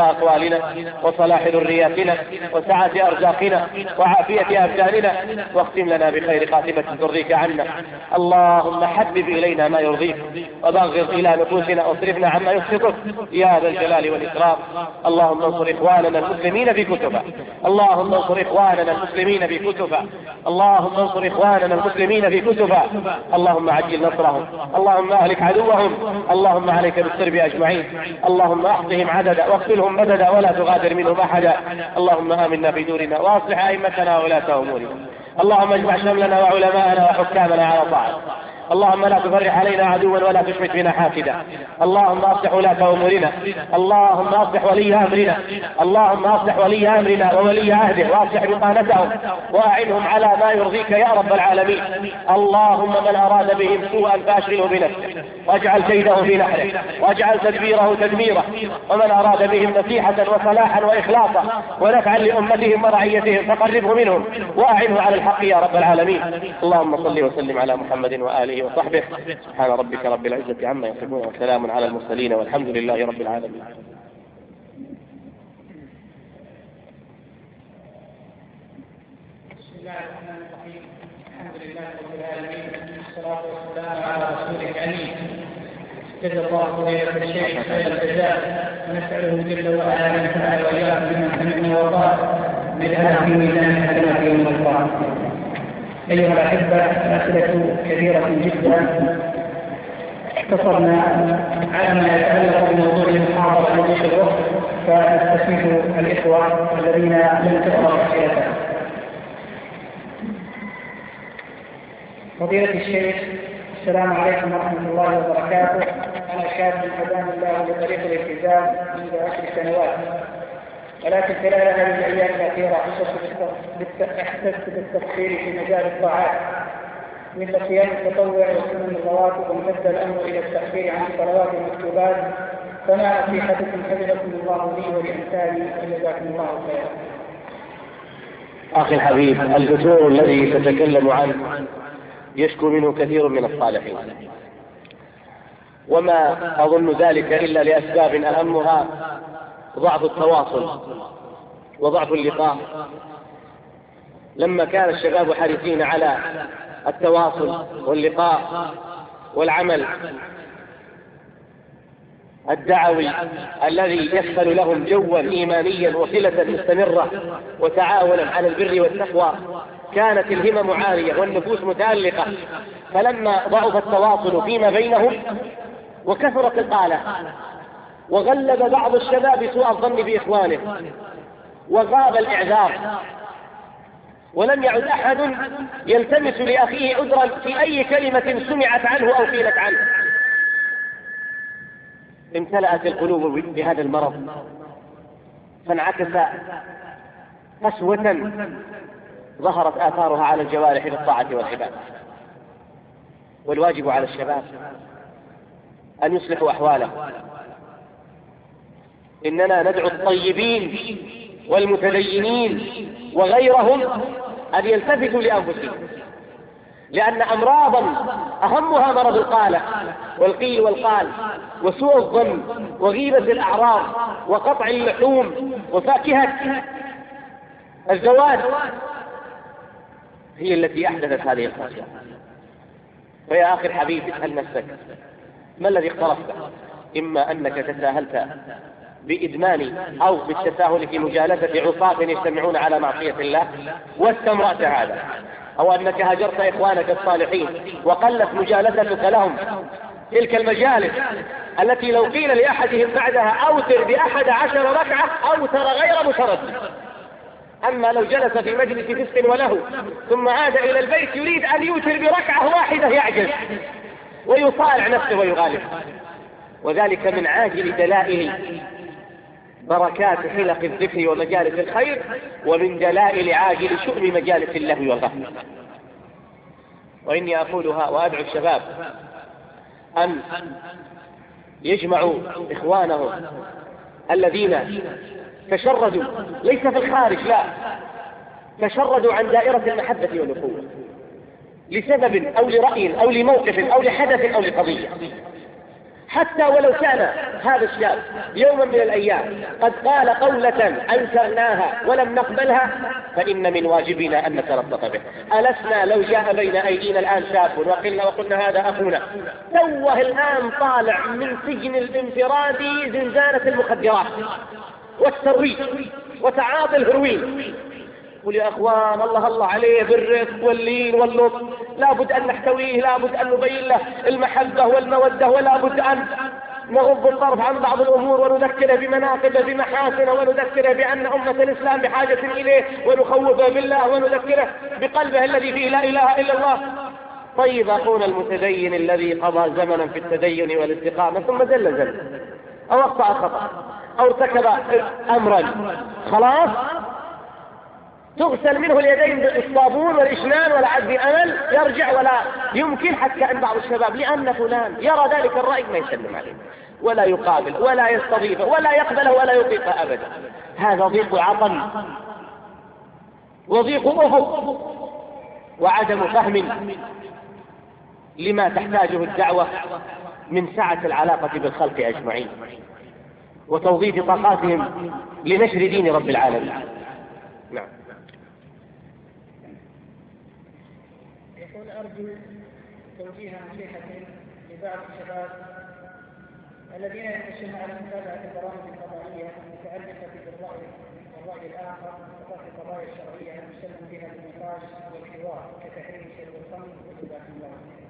أقوالنا وصلاح ذرياتنا وسعة أرزاقنا وعافية أبداننا، واختم لنا بخير خاتمة ترضيك عنا. اللهم حبب إلينا ما يرضيك وبغض إلى نفوسنا واصرفنا عما يسخطك يا ذا الجلال والإكرام. اللهم انصر إخواننا المسلمين في كتبا، اللهم انصر إخواننا المسلمين في كتبا، اللهم انصر إخواننا المسلمين في كتبا. اللهم عجل نصرهم، اللهم أهلك عدوهم، اللهم عليك بالسرب أجمعين، اللهم أحصهم عددا واقتلهم مددا ولا تغادر منهم أحدا. اللهم آمنا في دورنا وأصلح أئمتنا وولاة أمورنا. اللهم اجمع شملنا وعلماءنا وحكامنا على طاعتك. اللهم لا تفرح علينا عدوا ولا تشمت بنا حاسدا. اللهم اصلح ولاة امورنا، اللهم اصلح ولي امرنا، اللهم اصلح ولي امرنا وولي عهده واصلح بطانتهم واعنهم على ما يرضيك يا رب العالمين. اللهم من اراد بهم سوءا فاشغله بنفسه واجعل كيده في نحره واجعل تدبيره تدميره، ومن اراد بهم نصيحة وصلاحا واخلاصا ونفعا لامتهم ورعيتهم فقربه منهم واعنه على الحق يا رب العالمين. اللهم صل وسلم على محمد وآله وصحبه. سبحان ربك رب العزة عما يصفون وسلام على المرسلين والحمد لله رب العالمين. بسم الله الرحمن الرحيم. الحمد لله رب العالمين، والصلاة والسلام على رسوله الأمين. جزا الله فضيلة الشيخ خير الجزاء، ونسأله جل وعلا أن ينفعنا وإياكم بما سمعنا وطاعنا نجعلها في ميزان حسنات يوم القيامة. أيها الأحبة، الأسئلة كثيرة جدا، اقتصرنا على ما يتعلق بموضوع المحاضرة لضيق الوقت، فنستفيد الإخوة الذين لم تقرأ أسئلتهم. فضيلة الشيخ، السلام عليكم ورحمة الله وبركاته. أنا شاب هداني الله لطريق الالتزام منذ 10 سنوات، ولكن خلال هذه الأيام الأخيرة أحسست بالتقصير في مجال الطاعات مثل صيام التطوع وسنن الرواتب، وامتد الأمر إلى التأخير عن الصلوات والمكتوبات. فما نصيحتكم حفظكم الله لي ولأمثالي وجزاكم الله خيرا. أخي الحبيب، الفتور الذي تتكلم عنه يشكو منه كثير من الصالحين، وما أظن ذلك إلا لأسباب أهمها ضعف التواصل وضعف اللقاء. لما كان الشباب حريصين على التواصل واللقاء والعمل الدعوي الذي يسهل لهم جوا إيمانيا وصلة مستمرة وتعاونا على البر والتقوى، كانت الهمم عالية والنفوس متألقة. فلما ضعف التواصل فيما بينهم وكثرت القالة وغلب بعض الشباب سوء الظن بإخوانه وغاب الإعذار، ولم يعد أحد يلتمس لأخيه عذرا في أي كلمة سمعت عنه أو قيلت عنه، امتلأت القلوب بهذا المرض، فانعكس قسوة ظهرت آثارها على الجوارح في الطاعة والعبادة. والواجب على الشباب أن يصلحوا أحوالهم. إننا ندعو الطيبين والمتدينين وغيرهم أن يلتفتوا لأنفسهم، لأن أمراضا أهمها مرض القالة والقيل والقال وسوء الظن وغيبة الأعراض وقطع اللحوم وفاكهة الزواج هي التي أحدثت هذه القسوة. فيا أخي الحبيب، اسأل نفسك ما الذي اقترفته؟ إما أنك تساهلت بإدمان أو بالتساهل في مجالسة عصاة يجتمعون على معصية الله واستمرأت هذا، أو أنك هجرت إخوانك الصالحين وقلت مجالستك لهم. تلك المجالس التي لو قيل لأحدهم بعدها أوتر ب11 ركعة أوتر غير متردد. أما لو جلس في مجلس فسق وله ثم عاد إلى البيت يريد أن يوتر بركعة واحدة يعجز ويصارع نفسه ويغالب. وذلك من عاجل دلائل بركات حلق الذكر ومجالس الخير، ومن دلائل عاجل شؤم مجالس اللهو والغفلة. وإني أقولها وأدعو الشباب أن يجمعوا إخوانهم الذين تشردوا، ليس في الخارج، لا، تشردوا عن دائرة المحبة والأخوة لسبب أو لرأي أو لموقف أو لحدث أو لقضية. حتى ولو كان هذا الشاب يوما من الأيام قد قال قولة أنكرناها ولم نقبلها، فإن من واجبنا أن نتربط به. ألسنا لو جاء بين أيدينا الآن شاب وقلنا هذا أخونا توه الآن طالع من سجن الانفرادي زنزانة المخدرات والترويج وتعاطي الهروين، قل يا أخوان الله عليه بالرفق واللين واللطف، لابد أن نحتويه، لابد أن نبين له المحبة والمودة، ولا بد أن نغض الطرف عن بعض الأمور ونذكره بمناقبه بمحاسنه، ونذكره بأن أمة الإسلام بحاجة إليه، ونخوفه بالله، ونذكره بقلبه الذي فيه لا إله إلا الله. طيب أخونا المتدين الذي قضى زمنا في التدين والاستقامة ثم زل أو أخطأ خطأ أو ارتكب أمرا، خلاص تغسل منه اليدين بالصابون والإشنان ولا عد أمل يرجع، ولا يمكن حتى أن بعض الشباب لأن فلان يرى ذلك الرأي ما يسلم عليه ولا يقابل ولا يستضيفه ولا يقبله ولا يطيقه أبدا. هذا ضيق عطن وضيق أفق وعدم فهم لما تحتاجه الدعوة من سعة العلاقة بالخلق أجمعين وتوظيف طاقاتهم لنشر دين رب العالمين. نعم. يقول أرجو توجيه نصيحة لبعض الشباب الذين يخشون على متابعة البرامج الفضائية المتعلقة بالرأي الآخر وفق القضايا الشرعية المسلم بها بالنقاش والحوار كتحريم شرب الخمر واتباع الله.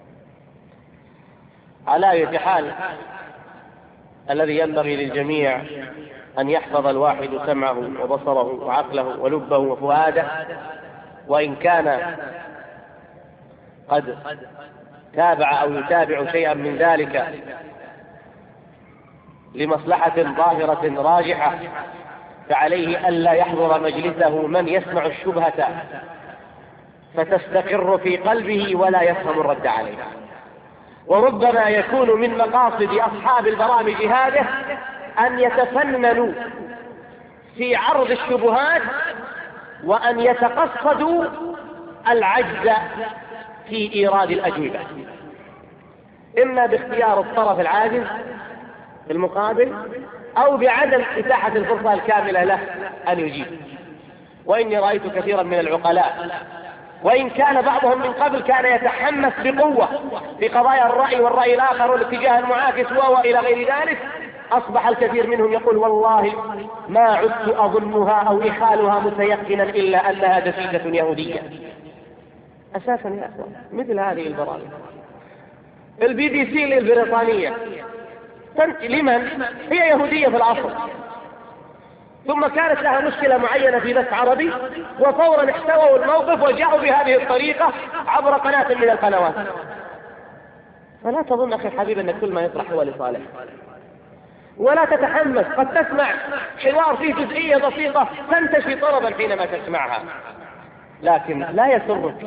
على أي حال الذي ينبغي للجميع أن يحفظ الواحد سمعه وبصره وعقله ولبه وفؤاده، وإن كان قد تابع أو يتابع شيئا من ذلك لمصلحة ظاهرة راجحة، فعليه ألا يحضر مجلسه من يسمع الشبهة فتستقر في قلبه ولا يفهم الرد عليها. وربما يكون من مقاصد أصحاب البرامج هذه أن يتفننوا في عرض الشبهات وأن يتقصدوا العجز في إيراد الأجوبة، إما باختيار الطرف العاجز في المقابل أو بعدم إتاحة الفرصة الكاملة له أن يجيب. وإني رأيت كثيرا من العقلاء وإن كان بعضهم من قبل كان يتحمس بقوة في قضايا الرأي والرأي الآخر والاتجاه المعاكس وإلى غير ذلك، أصبح الكثير منهم يقول والله ما عدت أظنها أو إخالها متيقنا إلا أنها دسيسة يهودية. أساسا يا أخوان مثل هذه البرامج BBC البريطانية لمن هي يهودية في الأصل، ثم كانت لها مشكلة معينة في بث عربي وفورا احتووا الموقف وجاءوا بهذه الطريقة عبر قناة من القنوات. فلا تظن أخي الحبيب أن كل ما يطرح هو لصالح، ولا تتحمس. قد تسمع حوار فيه جزئية بسيطة تنتشي طربا حينما تسمعها، لكن لا يسرك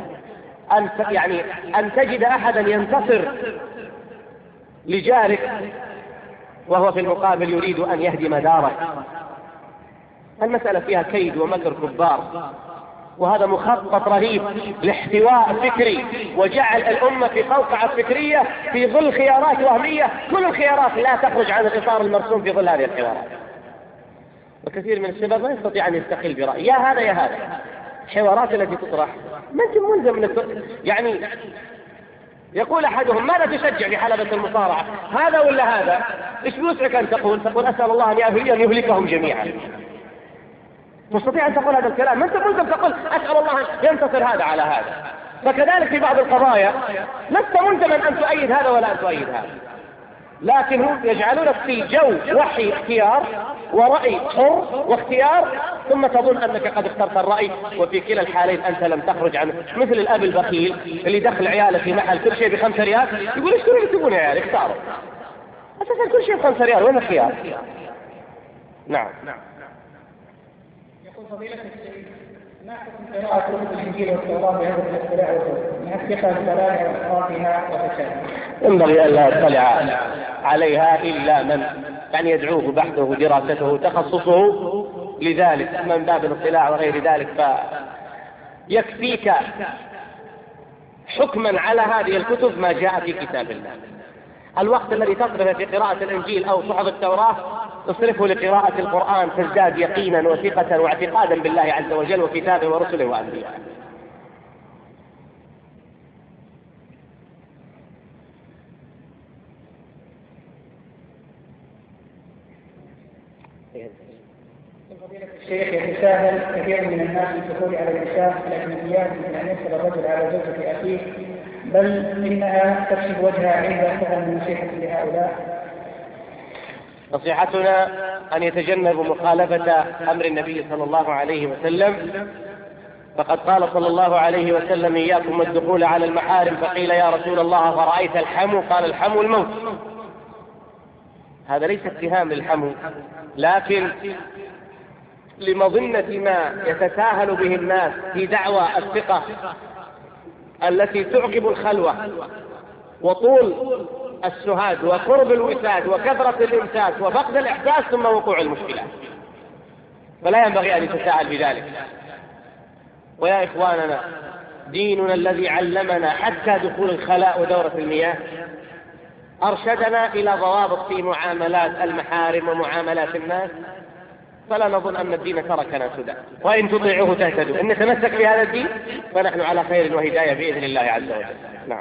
أن تجد أحدا ينتصر لجارك وهو في المقابل يريد أن يهدم دارك. المسألة فيها كيد ومكر كبار، وهذا مخطط رهيب لاحتواء فكري وجعل الأمة في قوقعة فكرية في ظل خيارات وهمية، كل الخيارات لا تخرج عن الإطار المرسوم في ظل هذه الخيارات. وكثير من الشباب ما يستطيع أن يستقل برأي يا هذا يا هذا. الحوارات التي تطرح ما أنت ملزم يعني يقول أحدهم ماذا تشجع في حلبة المصارعة، هذا ولا هذا؟ إيش بيوسعك أن تقول أسأل الله أن يهلكهم جميعا. تستطيع أن تقول هذا الكلام، ما أنت ملزم تقول أسأل الله أن ينتصر هذا على هذا. فكذلك في بعض القضايا لست ملزما أن تؤيد هذا ولا أن تؤيد هذا، لكن هم يجعلونك في جو وحي اختيار ورأي حر واختيار، ثم تظن أنك قد اخترت الرأي، وفي كلا الحالين أنت لم تخرج عنه. مثل الأب البخيل اللي دخل عياله في محل كل شيء ب5 ريال يقول ايش كل تبون يا عيال اختاروا، أساسا كل شيء ب5 ريال وين الخيار؟ نعم. يقول فضيلة الشيخ ما حكم قراءة كتب الإنجيل والتوراة بهذا الاختراع من الثقة الثلاثة وأخطائها وفسادها؟ ينبغي أن لا يطلع عليها إلا من يدعوه بحثه دراسته تخصصه لذلك من باب الاطلاع وغير ذلك. فيكفيك حكما على هذه الكتب ما جاء في كتاب الله. الوقت الذي تصرفه في قراءة الإنجيل أو صحف التوراة اصرفه لقراءة القرآن، تزداد يقينا وثقة واعتقادا بالله عز وجل وكتابه ورسله وأنبيائه. الشيخ، يتساهل كثير من الناس الدخول على النساء الأجنبيات مثل أن يدخل الرجل على زوجة أخيه، بل إنها تكشف وجهها عند فهم النصيحة لهؤلاء. نصيحتنا أن يتجنبوا مخالفة أمر النبي صلى الله عليه وسلم، فقد قال صلى الله عليه وسلم: إياكم والدخول على المحارم. فقيل: يا رسول الله فرأيت الحمو؟ قال: الحمو الموت. هذا ليس اتهام للحمو، لكن لمظنة ما يتساهل به الناس في دعوى الثقة التي تعقب الخلوة وطول السهاد وقرب الوساد وكثرة الإمساك وفقد الإحساس ثم وقوع المشكلة، فلا ينبغي أن يتساءل بذلك. ويا إخواننا، ديننا الذي علمنا حتى دخول الخلاء ودورة المياه أرشدنا إلى ضوابط في معاملات المحارم ومعاملات الناس، فلا نظن أن الدين تركنا سدى، وإن تطيعوه تهتدوا. إن نتمسك بهذا الدين فنحن على خير وهداية بإذن الله عز وجل. نعم.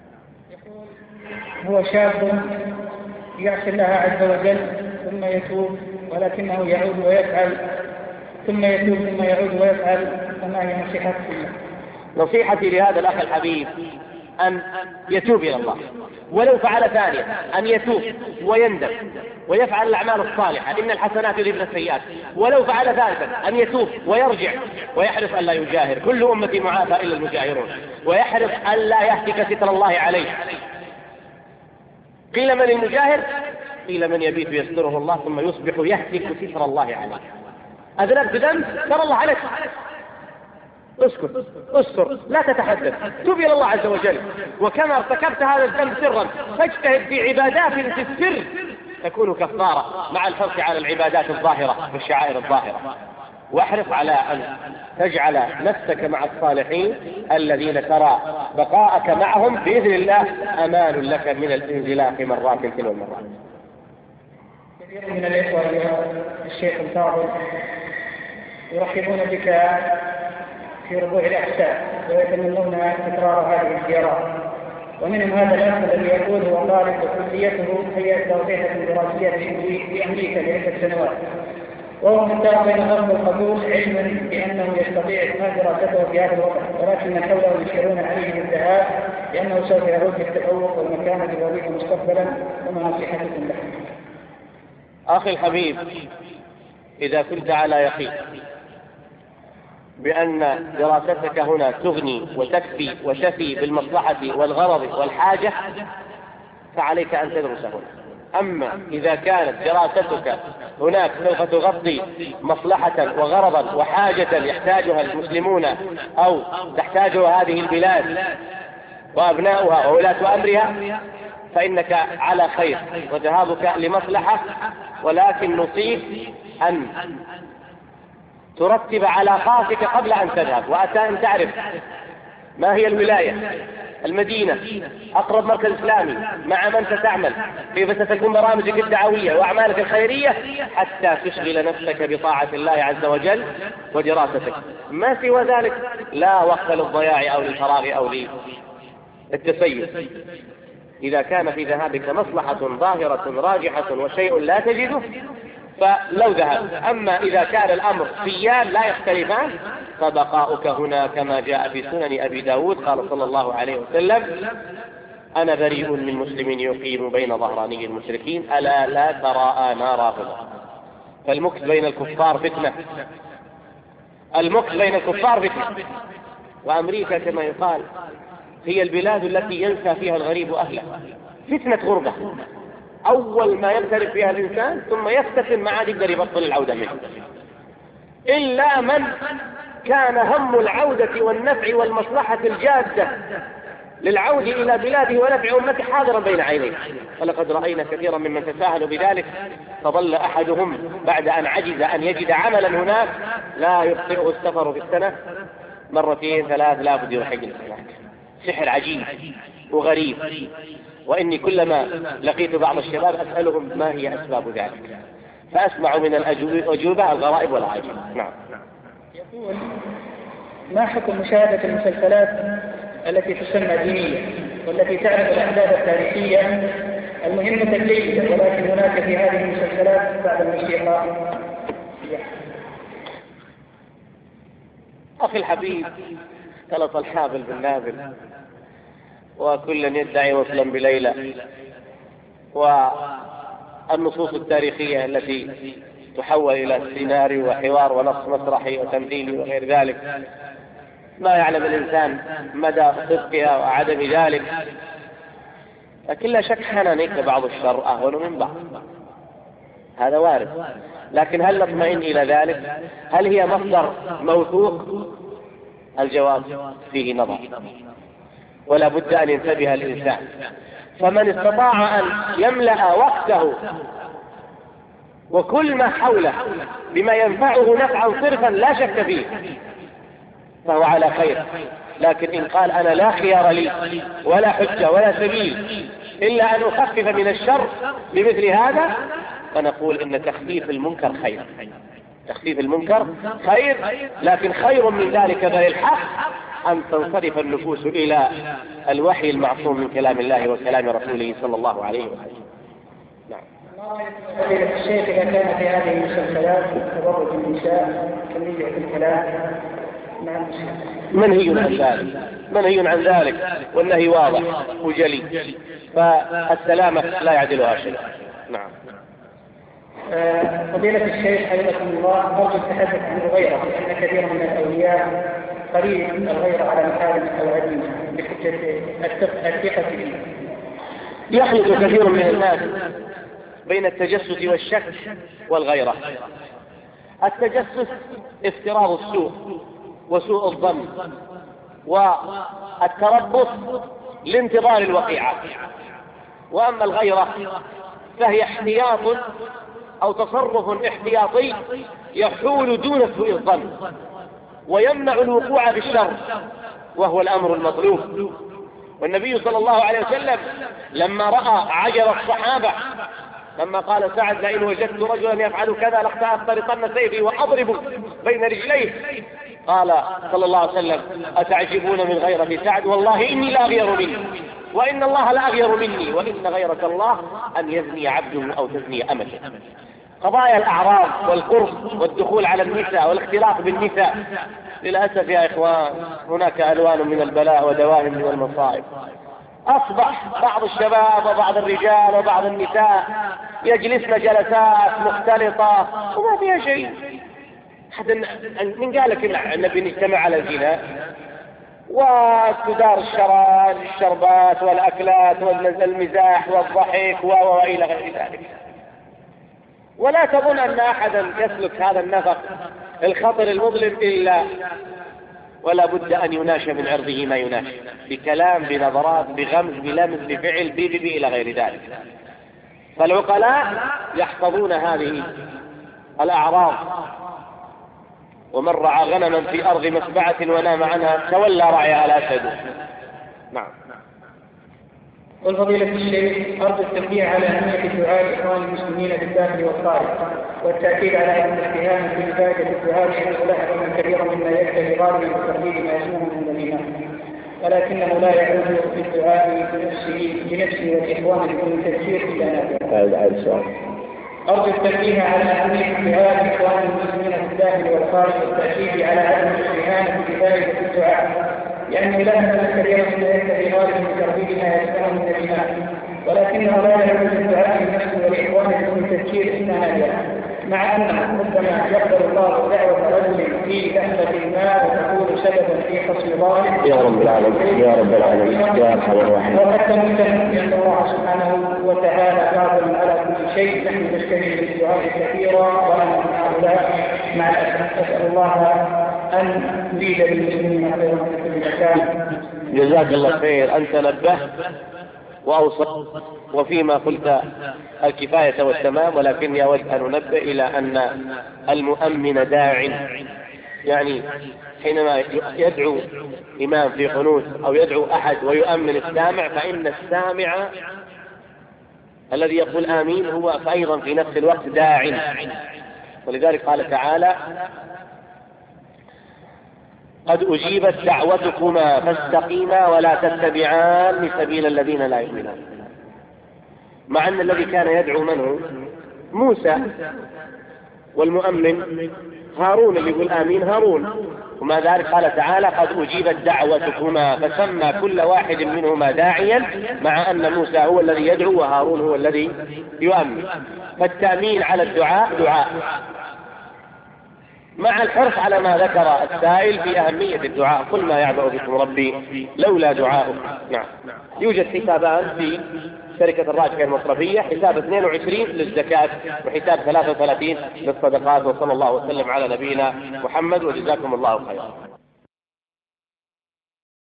هو شاب يعصي الله عز وجل ثم يتوب، ولكنه يعود ويفعل، ثم يتوب ثم يعود ويفعل، فما هي نصيحتك؟ نصيحتي لهذا الأخ الحبيب أن يتوب إلى الله، ولو فعل ثانية أن يتوب ويندم ويفعل الأعمال الصالحة، إن الحسنات يذهبن السيئات. ولو فعل ثالثا أن يتوب ويرجع ويحرص أن لا يجاهر، كل أمتي معافى إلا المجاهرون، ويحرص أن لا يهتك ستر الله عليه. قيل: من المجاهر؟ قيل: من يبيت يستره الله ثم يصبح يهتك ستر الله عليه. أذنبت ذنب ترى الله عليك، اسكت، استر، لا تتحدث، توب إلى الله عز وجل. وكما ارتكبت هذا الذنب سرا فاجتهد في عبادات في السر تكون كفارة مع الحرص على العبادات الظاهرة والشعائر الظاهرة، واحرص على أن تجعل نفسك مع الصالحين الذين ترى بقاءك معهم بإذن الله أمان لك من الانزلاق مرات تلو المرات. كثير من الإخوة الشيخ الفاضل يرحبون بك في ربوع الأحساء ويتمنون تكرار هذه الزيارات، ومنهم هذا الأخ الذي يقول هو طالب وكليته هي توظيفة دراسية في أمريكا لعدة سنوات، وهو محتار بين الرفض والقبول، علما بأنه يستطيع إكمال دراسته في هذا الوقت، ولكن حوله يشيرون عليه بالذهاب لأنه سوف يعود بالتفوق والمكانة الوظيفة مستقبلا. وما نصيحتكم له؟ أخي الحبيب، إذا كنت على يقين بأن دراستك هنا تغني وتكفي وتفي بالمصلحة والغرض والحاجة فعليك أن تدرس هنا. أما إذا كانت دراستك هناك سوف تغطي مصلحة وغرضا وحاجة يحتاجها المسلمون أو تحتاجها هذه البلاد وأبناؤها وولاة أمرها فإنك على خير وذهابك لمصلحة، ولكن نصيب أن ترتب علاقاتك قبل أن تذهب، وأن تعرف ما هي الولاية، المدينة، أقرب مركز إسلامي، مع من ستعمل، كيف ستكون برامجك الدعوية وأعمالك الخيرية حتى تشغل نفسك بطاعة الله عز وجل ودراستك. ما سوى ذلك لا وقت للضياع أو للفراغ أو للتسيب. إذا كان في ذهابك مصلحة ظاهرة راجحة وشيء لا تجده فلو ذهب، أما إذا كان الأمر سيان لا يختلفان فبقاؤك هنا كما جاء في سنن أبي داود قال صلى الله عليه وسلم: أنا بريء من مسلم يقيم بين ظهراني المشركين ألا لا تراءى ناراهما. فالمكث بين الكفار فتنة، المكث بين الكفار فتنة. وأمريكا كما يقال هي البلاد التي ينسى فيها الغريب أهله، فتنة غربة، أول ما يمتلك فيها الإنسان ثم يفتتن ما عاد يقدر يبطل العودة منه، إلا من كان هم العودة والنفع والمصلحة الجادة للعود إلى بلاده ونفع أمته حاضرا بين عينيه. ولقد رأينا كثيرا ممن تساهلوا بذلك فظل أحدهم بعد أن عجز أن يجد عملا هناك لا يخطئه السفر في السنة مرتين ثلاث لا بد يحج هناك. سحر عجيب وغريب وإني كلما لقيت بعض الشباب أسألهم ما هي أسباب ذلك، فأسمع من الأجوبة الغرائب والعجائب. نعم. يقول: ما حكم مشاهدة المسلسلات التي تسمى دينية والتي تعرض الأحداث التاريخية المهمة جيدة، ولكن هناك في هذه المسلسلات بعض الموسيقى؟ أخي الحبيب، اختلط الحابل بالنابل، وكل يدعي وصلا بليلى، والنصوص التاريخية التي تحول إلى سيناريو وحوار ونص مسرحي وتمثيلي وغير ذلك ما يعلم الإنسان مدى صدقها وعدم ذلك، لكن لا شك حنانيك بعض الشر أهون من بعض، هذا وارد. لكن هل نطمئن إلى ذلك؟ هل هي مصدر موثوق؟ الجواب فيه نظر، ولا بد أن ينتبه الإنسان. فمن استطاع أن يملأ وقته وكل ما حوله بما ينفعه نفعا صرفا لا شك فيه فهو على خير. لكن إن قال أنا لا خيار لي ولا حجة ولا سبيل إلا أن أخفف من الشر بمثل هذا، فنقول إن تخفيف المنكر خير. تخفيف المنكر خير، لكن خير من ذلك بل الحق أن تنصرف النفوس إلى الوحي المعصوم من كلام الله وكلام رسوله صلى الله عليه وسلم. نعم. فضيلة الشيخ، إذا كان في هذه المسلسلات تبرج النساء كمية الكلام منهي عن ذلك، والنهي واضح وجلي، فالسلامة لا يعدلها شيء. نعم. فضيلة الشيخ حفظكم الله، أرجو التحدث عن الغيرة، لأن كثيرا من الأولياء قريب الغيرة على محارم أو عديمة بحجة الثقة فيه. يخلط كثير من الناس بين التجسس والشك والغيرة. التجسس افتراض السوء وسوء الظن والتربص لانتظار الوقيعة، وأما الغيرة فهي احتياط أو تصرف احتياطي يحول دون سوء الظن ويمنع الوقوع بالشر، وهو الأمر المطلوب. والنبي صلى الله عليه وسلم لما رأى عجب الصحابة لما قال سعد: لئن وجدت رجلا يفعل كذا لاخترقن سيفي وأضرب بين رجليه، قال صلى الله عليه وسلم: أتعجبون من غيرة سعد؟ والله إني لأغير مني، وإن الله لأغير مني، وإن غيرة الله أن يزني عبده أو تزني أمته. قضايا الأعراض والقرب والدخول على النساء والاختلاط بالنساء، للأسف يا إخوان هناك ألوان من البلاء ودواهم من المصائب. أصبح بعض الشباب وبعض الرجال وبعض النساء يجلسن جلسات مختلطة وما فيها شيء. حتى من قال لك النبي نجتمع على الزنا وتدار الشربات والأكلات والمزاح والضحك وإلى غير ذلك. ولا تظن أن أحدا يسلك هذا النفق الخطر المظلم إلا ولا بد أن يناشى من عرضه ما يناشى، بكلام، بنظرات، بغمز، بلمس، بفعل، إلى غير ذلك. فالعقلاء يحفظون هذه الأعراض. ومن رعى غنما في أرض مسبعة ونام عنها تولى رعيها الأسد. نعم. والفضيلة الشيخ، أرجو التنبيه على أهمية الدعاء لإخوان المسلمين بالداخل والخارج، والتأكيد على أن الاجتهاد في فائدة الدعاء لأنه لا يكون كثيرا مما يكتفي غالبا بتقليد ما يسموه من الإيمان، ولكنه لا يعود بالدعاء بنفسه والإخوان بدون تفسير إلى نافع. أرجو التنبيه على أهمية الدعاء لإخوان المسلمين بالداخل والخارج، والتأكيد على عدم الاجتهاد في فائدة الدعاء، لأنه لا يكون كثيرا مما يكتفي غالبا بتقليد ما يسموه من الإيمان، ولكنه لا يعود بالدعاء بنفسه والإخوان بدون تفسير إلى نافع، مع أنه ربما يقبل الله دعوة رجل في لحظة ما وتكون سببا في حصل ظالم. يا رب العالمين، يا رب العالمين، يا أرحم الراحمين. وحتى نعلم بأن الله سبحانه وتعالى قادر على كل شيء. نحن نشتغل بالدعاء كثيرا وأنا من هؤلاء مع الأسف. أسأل الله أن يزيد بالمسلمين خيرا في كل مكان. جزاك الله خير، أنت نبهت وأوصى وفيما قلت الكفاية والتمام، ولكني أود أن أنبه إلى أن المؤمن داع يعني حينما يدعو إمام في قنوت أو يدعو أحد ويؤمن السامع، فإن السامع الذي يقول آمين هو أيضا في نفس الوقت داع. ولذلك قال تعالى: قد أجيبت دعوتكما فاستقيما ولا تتبعان سبيل الذين لا يؤمنون. مع أن الذي كان يدعو من هو؟ موسى، والمؤمن هارون اللي يقول آمين هارون. وما ذلك قال تعالى: قد أجيبت دعوتكما، فسمى كل واحد منهما داعيا، مع أن موسى هو الذي يدعو وهارون هو الذي يؤمن. فالتأمين على الدعاء دعاء، مع الحرص على ما ذكر السائل في أهمية الدعاء: قل ما يعبأ بكم ربي لولا دعاؤكم. نعم. يوجد حسابان في شركة الراجحة المصرفية، حساب 22 للزكاة وحساب 33 للصدقات. وصلى الله وسلم على نبينا محمد، وجزاكم الله خيرا.